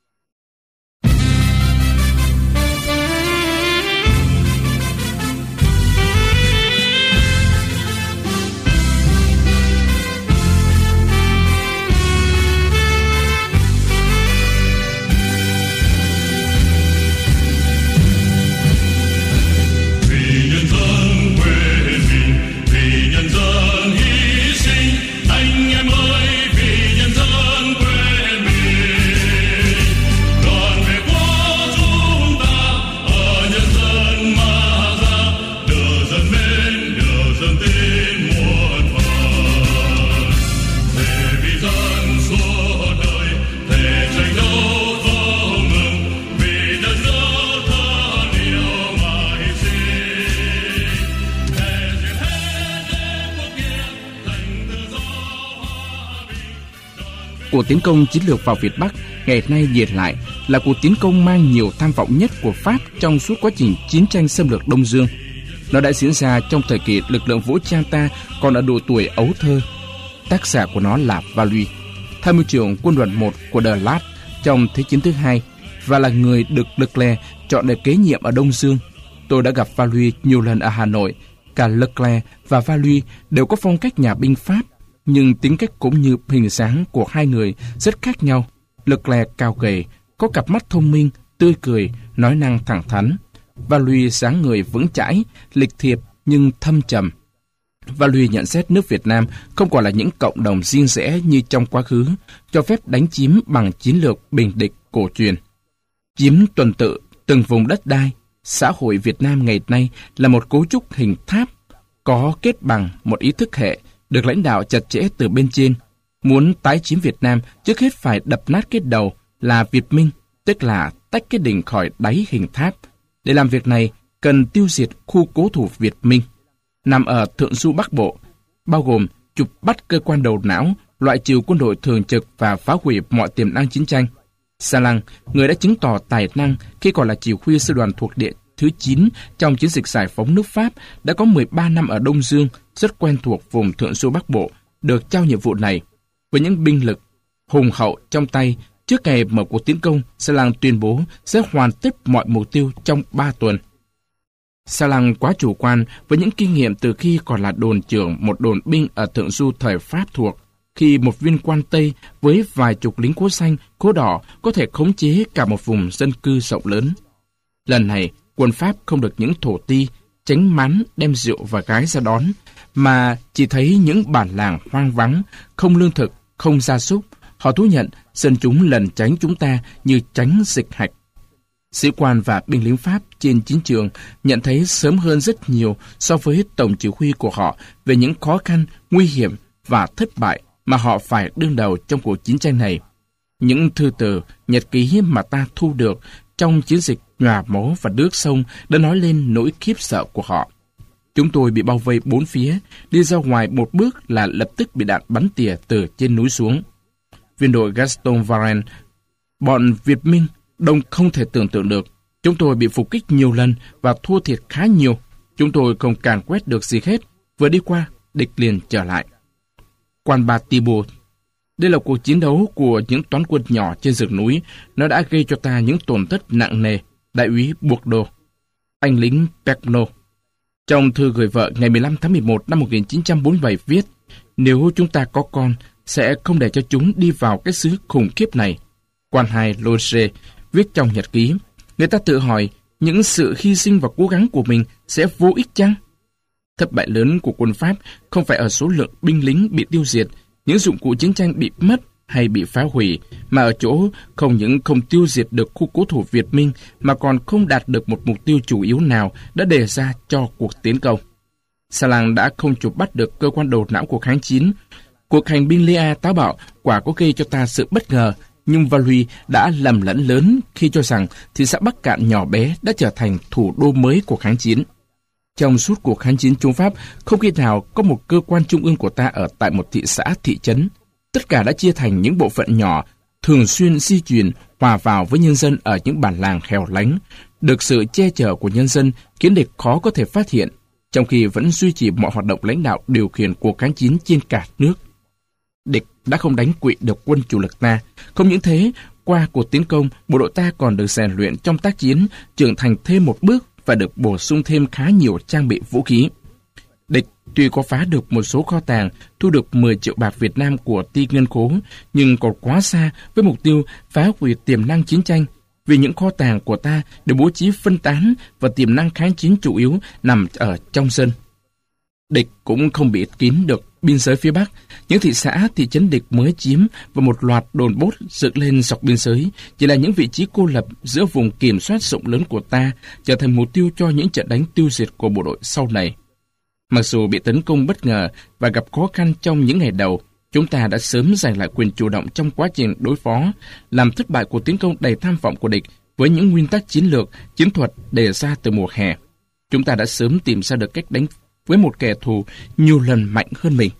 Speaker 1: Cuộc tiến công chiến lược vào Việt Bắc ngày nay nhìn lại là cuộc tiến công mang nhiều tham vọng nhất của Pháp trong suốt quá trình chiến tranh xâm lược Đông Dương. Nó đã diễn ra trong thời kỳ lực lượng vũ trang ta còn ở độ tuổi ấu thơ. Tác giả của nó là Valois, tham mưu trưởng quân đoàn một của De Lat trong Thế chiến thứ hai và là người được Leclerc chọn để kế nhiệm ở Đông Dương. Tôi đã gặp Valois nhiều lần ở Hà Nội. Cả Leclerc và Valois đều có phong cách nhà binh Pháp, nhưng tính cách cũng như hình dáng của hai người rất khác nhau. Leclerc cao gầy, có cặp mắt thông minh, tươi cười, nói năng thẳng thắn. Valois dáng người vững chãi, lịch thiệp nhưng thâm trầm. Valois nhận xét nước Việt Nam không còn là những cộng đồng riêng rẽ như trong quá khứ, cho phép đánh chiếm bằng chiến lược bình địch cổ truyền. Chiếm tuần tự từng vùng đất đai, xã hội Việt Nam ngày nay là một cấu trúc hình tháp, có kết bằng một ý thức hệ, được lãnh đạo chặt chẽ từ bên trên. Muốn tái chiếm Việt Nam, trước hết phải đập nát cái đầu là Việt Minh, tức là tách cái đỉnh khỏi đáy hình tháp. Để làm việc này, cần tiêu diệt khu cố thủ Việt Minh, nằm ở thượng du Bắc Bộ, bao gồm chụp bắt cơ quan đầu não, loại trừ quân đội thường trực và phá hủy mọi tiềm năng chiến tranh. Sa Lăng, người đã chứng tỏ tài năng khi còn là chỉ huy sư đoàn thuộc địa thứ chín trong chiến dịch giải phóng nước Pháp, đã có mười ba năm ở Đông Dương, rất quen thuộc vùng thượng du Bắc Bộ, được trao nhiệm vụ này. Với những binh lực hùng hậu trong tay, trước ngày mở cuộc tiến công, Sa Lăng tuyên bố sẽ hoàn tất mọi mục tiêu trong ba tuần. Sa Lăng quá chủ quan với những kinh nghiệm từ khi còn là đồn trưởng một đồn binh ở thượng du thời Pháp thuộc, khi một viên quan Tây với vài chục lính cố xanh, cố đỏ có thể khống chế cả một vùng dân cư rộng lớn. Lần này, quân Pháp không được những thổ ti, chánh mán đem rượu và gái ra đón, mà chỉ thấy những bản làng hoang vắng, không lương thực, không gia súc. Họ thú nhận dân chúng lần tránh chúng ta như tránh dịch hạch. Sĩ quan và binh lính Pháp trên chiến trường nhận thấy sớm hơn rất nhiều so với tổng chỉ huy của họ về những khó khăn, nguy hiểm và thất bại mà họ phải đương đầu trong cuộc chiến tranh này. Những thư từ, nhật ký mà ta thu được trong chiến dịch nhòa máu và nước sông đã nói lên nỗi khiếp sợ của họ. Chúng tôi bị bao vây bốn phía, đi ra ngoài một bước là lập tức bị đạn bắn tỉa từ trên núi xuống. Viên đội Gaston Varenne, bọn Việt Minh đông không thể tưởng tượng được. Chúng tôi bị phục kích nhiều lần và thua thiệt khá nhiều. Chúng tôi không càn quét được gì hết. Vừa đi qua, địch liền trở lại. Quan Ba Thibault. Đây là cuộc chiến đấu của những toán quân nhỏ trên rừng núi. Nó đã gây cho ta những tổn thất nặng nề. Đại úy Bourdeau, anh lính Pernod. Trong thư gửi vợ ngày mười lăm tháng mười một năm một nghìn chín trăm bốn mươi bảy viết: nếu chúng ta có con, sẽ không để cho chúng đi vào cái xứ khủng khiếp này. Quan hai Loge viết trong nhật ký: người ta tự hỏi những sự hy sinh và cố gắng của mình sẽ vô ích chăng? Thất bại lớn của quân Pháp không phải ở số lượng binh lính bị tiêu diệt, những dụng cụ chiến tranh bị mất hay bị phá hủy, mà ở chỗ không những không tiêu diệt được khu cố thủ Việt Minh mà còn không đạt được một mục tiêu chủ yếu nào đã đề ra cho cuộc tiến công. Xà Lang đã không chụp bắt được cơ quan đầu não của kháng chiến. Cuộc hành binh Lea táo bạo quả có gây cho ta sự bất ngờ, nhưng Valois đã lầm lẫn lớn khi cho rằng thị xã Bắc Cạn nhỏ bé đã trở thành thủ đô mới của kháng chiến. Trong suốt cuộc kháng chiến chống Pháp, không khi nào có một cơ quan trung ương của ta ở tại một thị xã, thị trấn. Tất cả đã chia thành những bộ phận nhỏ, thường xuyên di chuyển, hòa vào với nhân dân ở những bản làng hẻo lánh, được sự che chở của nhân dân khiến địch khó có thể phát hiện, trong khi vẫn duy trì mọi hoạt động lãnh đạo điều khiển cuộc kháng chiến trên cả nước. Địch đã không đánh quỵ được quân chủ lực ta. Không những thế, qua cuộc tiến công, bộ đội ta còn được rèn luyện trong tác chiến, trưởng thành thêm một bước và được bổ sung thêm khá nhiều trang bị vũ khí. Địch tuy có phá được một số kho tàng, thu được mười triệu bạc Việt Nam của Ti Ngân Khố, nhưng còn quá xa với mục tiêu phá hủy tiềm năng chiến tranh, vì những kho tàng của ta được bố trí phân tán và tiềm năng kháng chiến chủ yếu nằm ở trong sân. Địch cũng không bịt kín được biên giới phía Bắc. Những thị xã, thị trấn địch mới chiếm và một loạt đồn bốt dựng lên dọc biên giới chỉ là những vị trí cô lập giữa vùng kiểm soát rộng lớn của ta, trở thành mục tiêu cho những trận đánh tiêu diệt của bộ đội sau này. Mặc dù bị tấn công bất ngờ và gặp khó khăn trong những ngày đầu, chúng ta đã sớm giành lại quyền chủ động trong quá trình đối phó, làm thất bại cuộc tiến công đầy tham vọng của địch với những nguyên tắc chiến lược, chiến thuật đề ra từ mùa hè. Chúng ta đã sớm tìm ra được cách đánh với một kẻ thù nhiều lần mạnh hơn mình.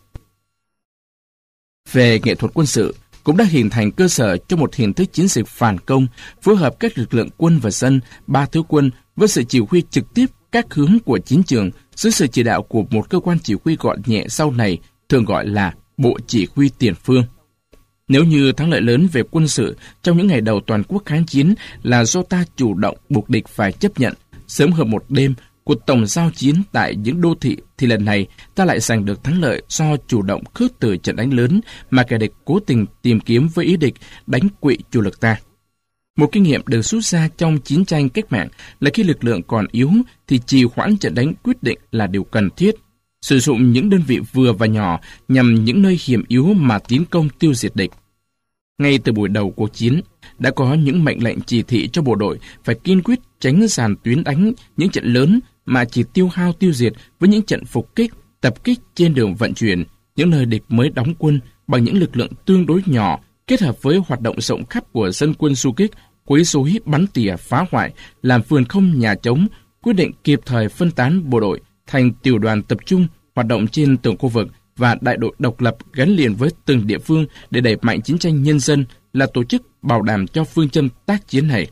Speaker 1: Về nghệ thuật quân sự, cũng đã hình thành cơ sở cho một hình thức chiến dịch phản công, phối hợp các lực lượng quân và dân, ba thứ quân với sự chỉ huy trực tiếp các hướng của chiến trường dưới sự chỉ đạo của một cơ quan chỉ huy gọn nhẹ sau này, thường gọi là Bộ Chỉ huy Tiền phương. Nếu như thắng lợi lớn về quân sự trong những ngày đầu toàn quốc kháng chiến là do ta chủ động buộc địch phải chấp nhận, sớm hơn một đêm, cuộc tổng giao chiến tại những đô thị, thì lần này ta lại giành được thắng lợi do chủ động khước từ trận đánh lớn mà kẻ địch cố tình tìm kiếm với ý địch đánh quỵ chủ lực ta. Một kinh nghiệm được rút ra trong chiến tranh cách mạng là khi lực lượng còn yếu thì trì hoãn trận đánh quyết định là điều cần thiết. Sử dụng những đơn vị vừa và nhỏ nhằm những nơi hiểm yếu mà tiến công tiêu diệt địch. Ngay từ buổi đầu cuộc chiến, đã có những mệnh lệnh chỉ thị cho bộ đội phải kiên quyết tránh dàn tuyến đánh những trận lớn mà chỉ tiêu hao tiêu diệt với những trận phục kích, tập kích trên đường vận chuyển, những nơi địch mới đóng quân bằng những lực lượng tương đối nhỏ, kết hợp với hoạt động rộng khắp của dân quân du kích, quấy rối, bắn tỉa, phá hoại, làm vườn không nhà trống, quyết định kịp thời phân tán bộ đội thành tiểu đoàn tập trung hoạt động trên từng khu vực và đại đội độc lập gắn liền với từng địa phương để đẩy mạnh chiến tranh nhân dân là tổ chức bảo đảm cho phương châm tác chiến này.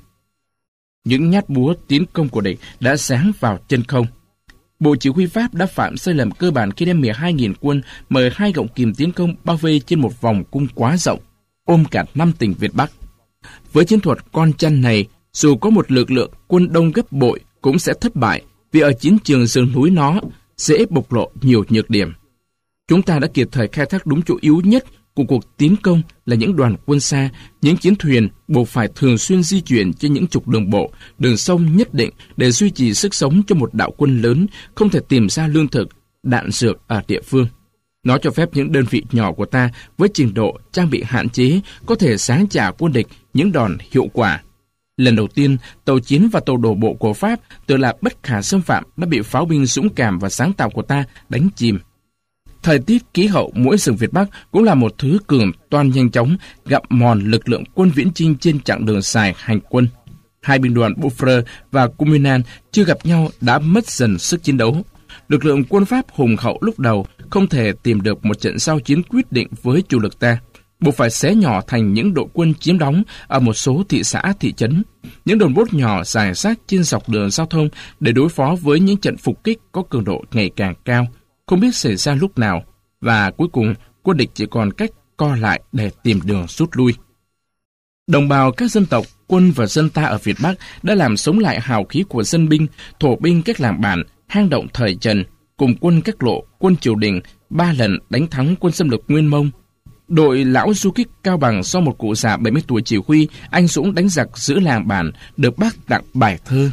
Speaker 1: Những nhát búa tiến công của địch đã giáng vào chân không. Bộ Chỉ huy Pháp đã phạm sai lầm cơ bản khi đem mười hai nghìn quân mời hai gọng kìm tiến công bao vây trên một vòng cung quá rộng, ôm cả năm tỉnh Việt Bắc. Với chiến thuật con chăn này, dù có một lực lượng quân đông gấp bội cũng sẽ thất bại, vì ở chiến trường rừng núi nó dễ bộc lộ nhiều nhược điểm. Chúng ta đã kịp thời khai thác đúng chỗ yếu nhất của cuộc tiến công là những đoàn quân xa, những chiến thuyền buộc phải thường xuyên di chuyển trên những trục đường bộ, đường sông nhất định để duy trì sức sống cho một đạo quân lớn không thể tìm ra lương thực, đạn dược ở địa phương. Nó cho phép những đơn vị nhỏ của ta với trình độ trang bị hạn chế có thể sáng trả quân địch những đòn hiệu quả. Lần đầu tiên, tàu chiến và tàu đổ bộ của Pháp tự là bất khả xâm phạm đã bị pháo binh dũng cảm và sáng tạo của ta đánh chìm. Thời tiết khí hậu mỗi rừng Việt Bắc cũng là một thứ cường toan nhanh chóng gặm mòn lực lượng quân viễn chinh trên chặng đường dài hành quân. Hai binh đoàn Boufflers và Cuminan chưa gặp nhau đã mất dần sức chiến đấu. Lực lượng quân Pháp hùng hậu lúc đầu không thể tìm được một trận giao chiến quyết định với chủ lực ta, buộc phải xé nhỏ thành những đội quân chiếm đóng ở một số thị xã, thị trấn, những đồn bốt nhỏ rải rác trên dọc đường giao thông để đối phó với những trận phục kích có cường độ ngày càng cao, không biết xảy ra lúc nào, và cuối cùng quân địch chỉ còn cách co lại để tìm đường rút lui. Đồng bào các dân tộc, quân và dân ta ở Việt Bắc đã làm sống lại hào khí của dân binh, thổ binh các làng bản, hang động thời Trần, cùng quân các lộ, quân triều đình, ba lần đánh thắng quân xâm lược Nguyên Mông. Đội lão du kích Cao Bằng do một cụ già bảy mươi tuổi chỉ huy, anh dũng đánh giặc giữ làng bản, được bác tặng bài thơ.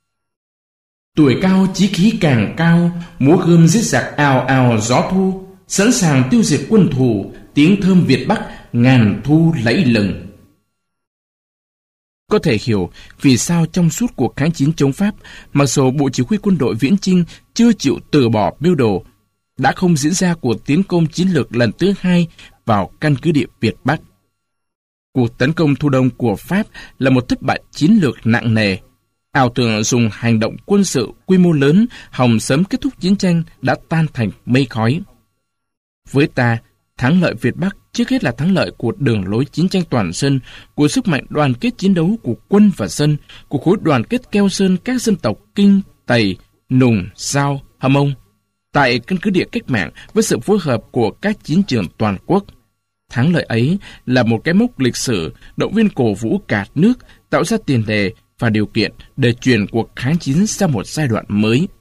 Speaker 1: Tuổi cao chí khí càng cao, múa gươm giết giặc ào ào gió thu, sẵn sàng tiêu diệt quân thù, tiếng thơm Việt Bắc ngàn thu lẫy lừng. Có thể hiểu vì sao trong suốt cuộc kháng chiến chống Pháp, mặc dù Bộ Chỉ huy Quân đội Viễn Chinh chưa chịu từ bỏ mưu đồ, đã không diễn ra cuộc tiến công chiến lược lần thứ hai vào căn cứ địa Việt Bắc. Cuộc tấn công thu đông của Pháp là một thất bại chiến lược nặng nề. Ảo tưởng dùng hành động quân sự quy mô lớn hòng sớm kết thúc chiến tranh đã tan thành mây khói. Với ta, thắng lợi Việt Bắc trước hết là thắng lợi của đường lối chiến tranh toàn dân, của sức mạnh đoàn kết chiến đấu của quân và dân, của khối đoàn kết keo sơn các dân tộc Kinh, Tây, Nùng, Dao, Hâm Mông, tại căn cứ địa cách mạng với sự phối hợp của các chiến trường toàn quốc. Thắng lợi ấy là một cái mốc lịch sử động viên cổ vũ cả nước, tạo ra tiền đề và điều kiện để chuyển cuộc kháng chiến sang một giai đoạn mới.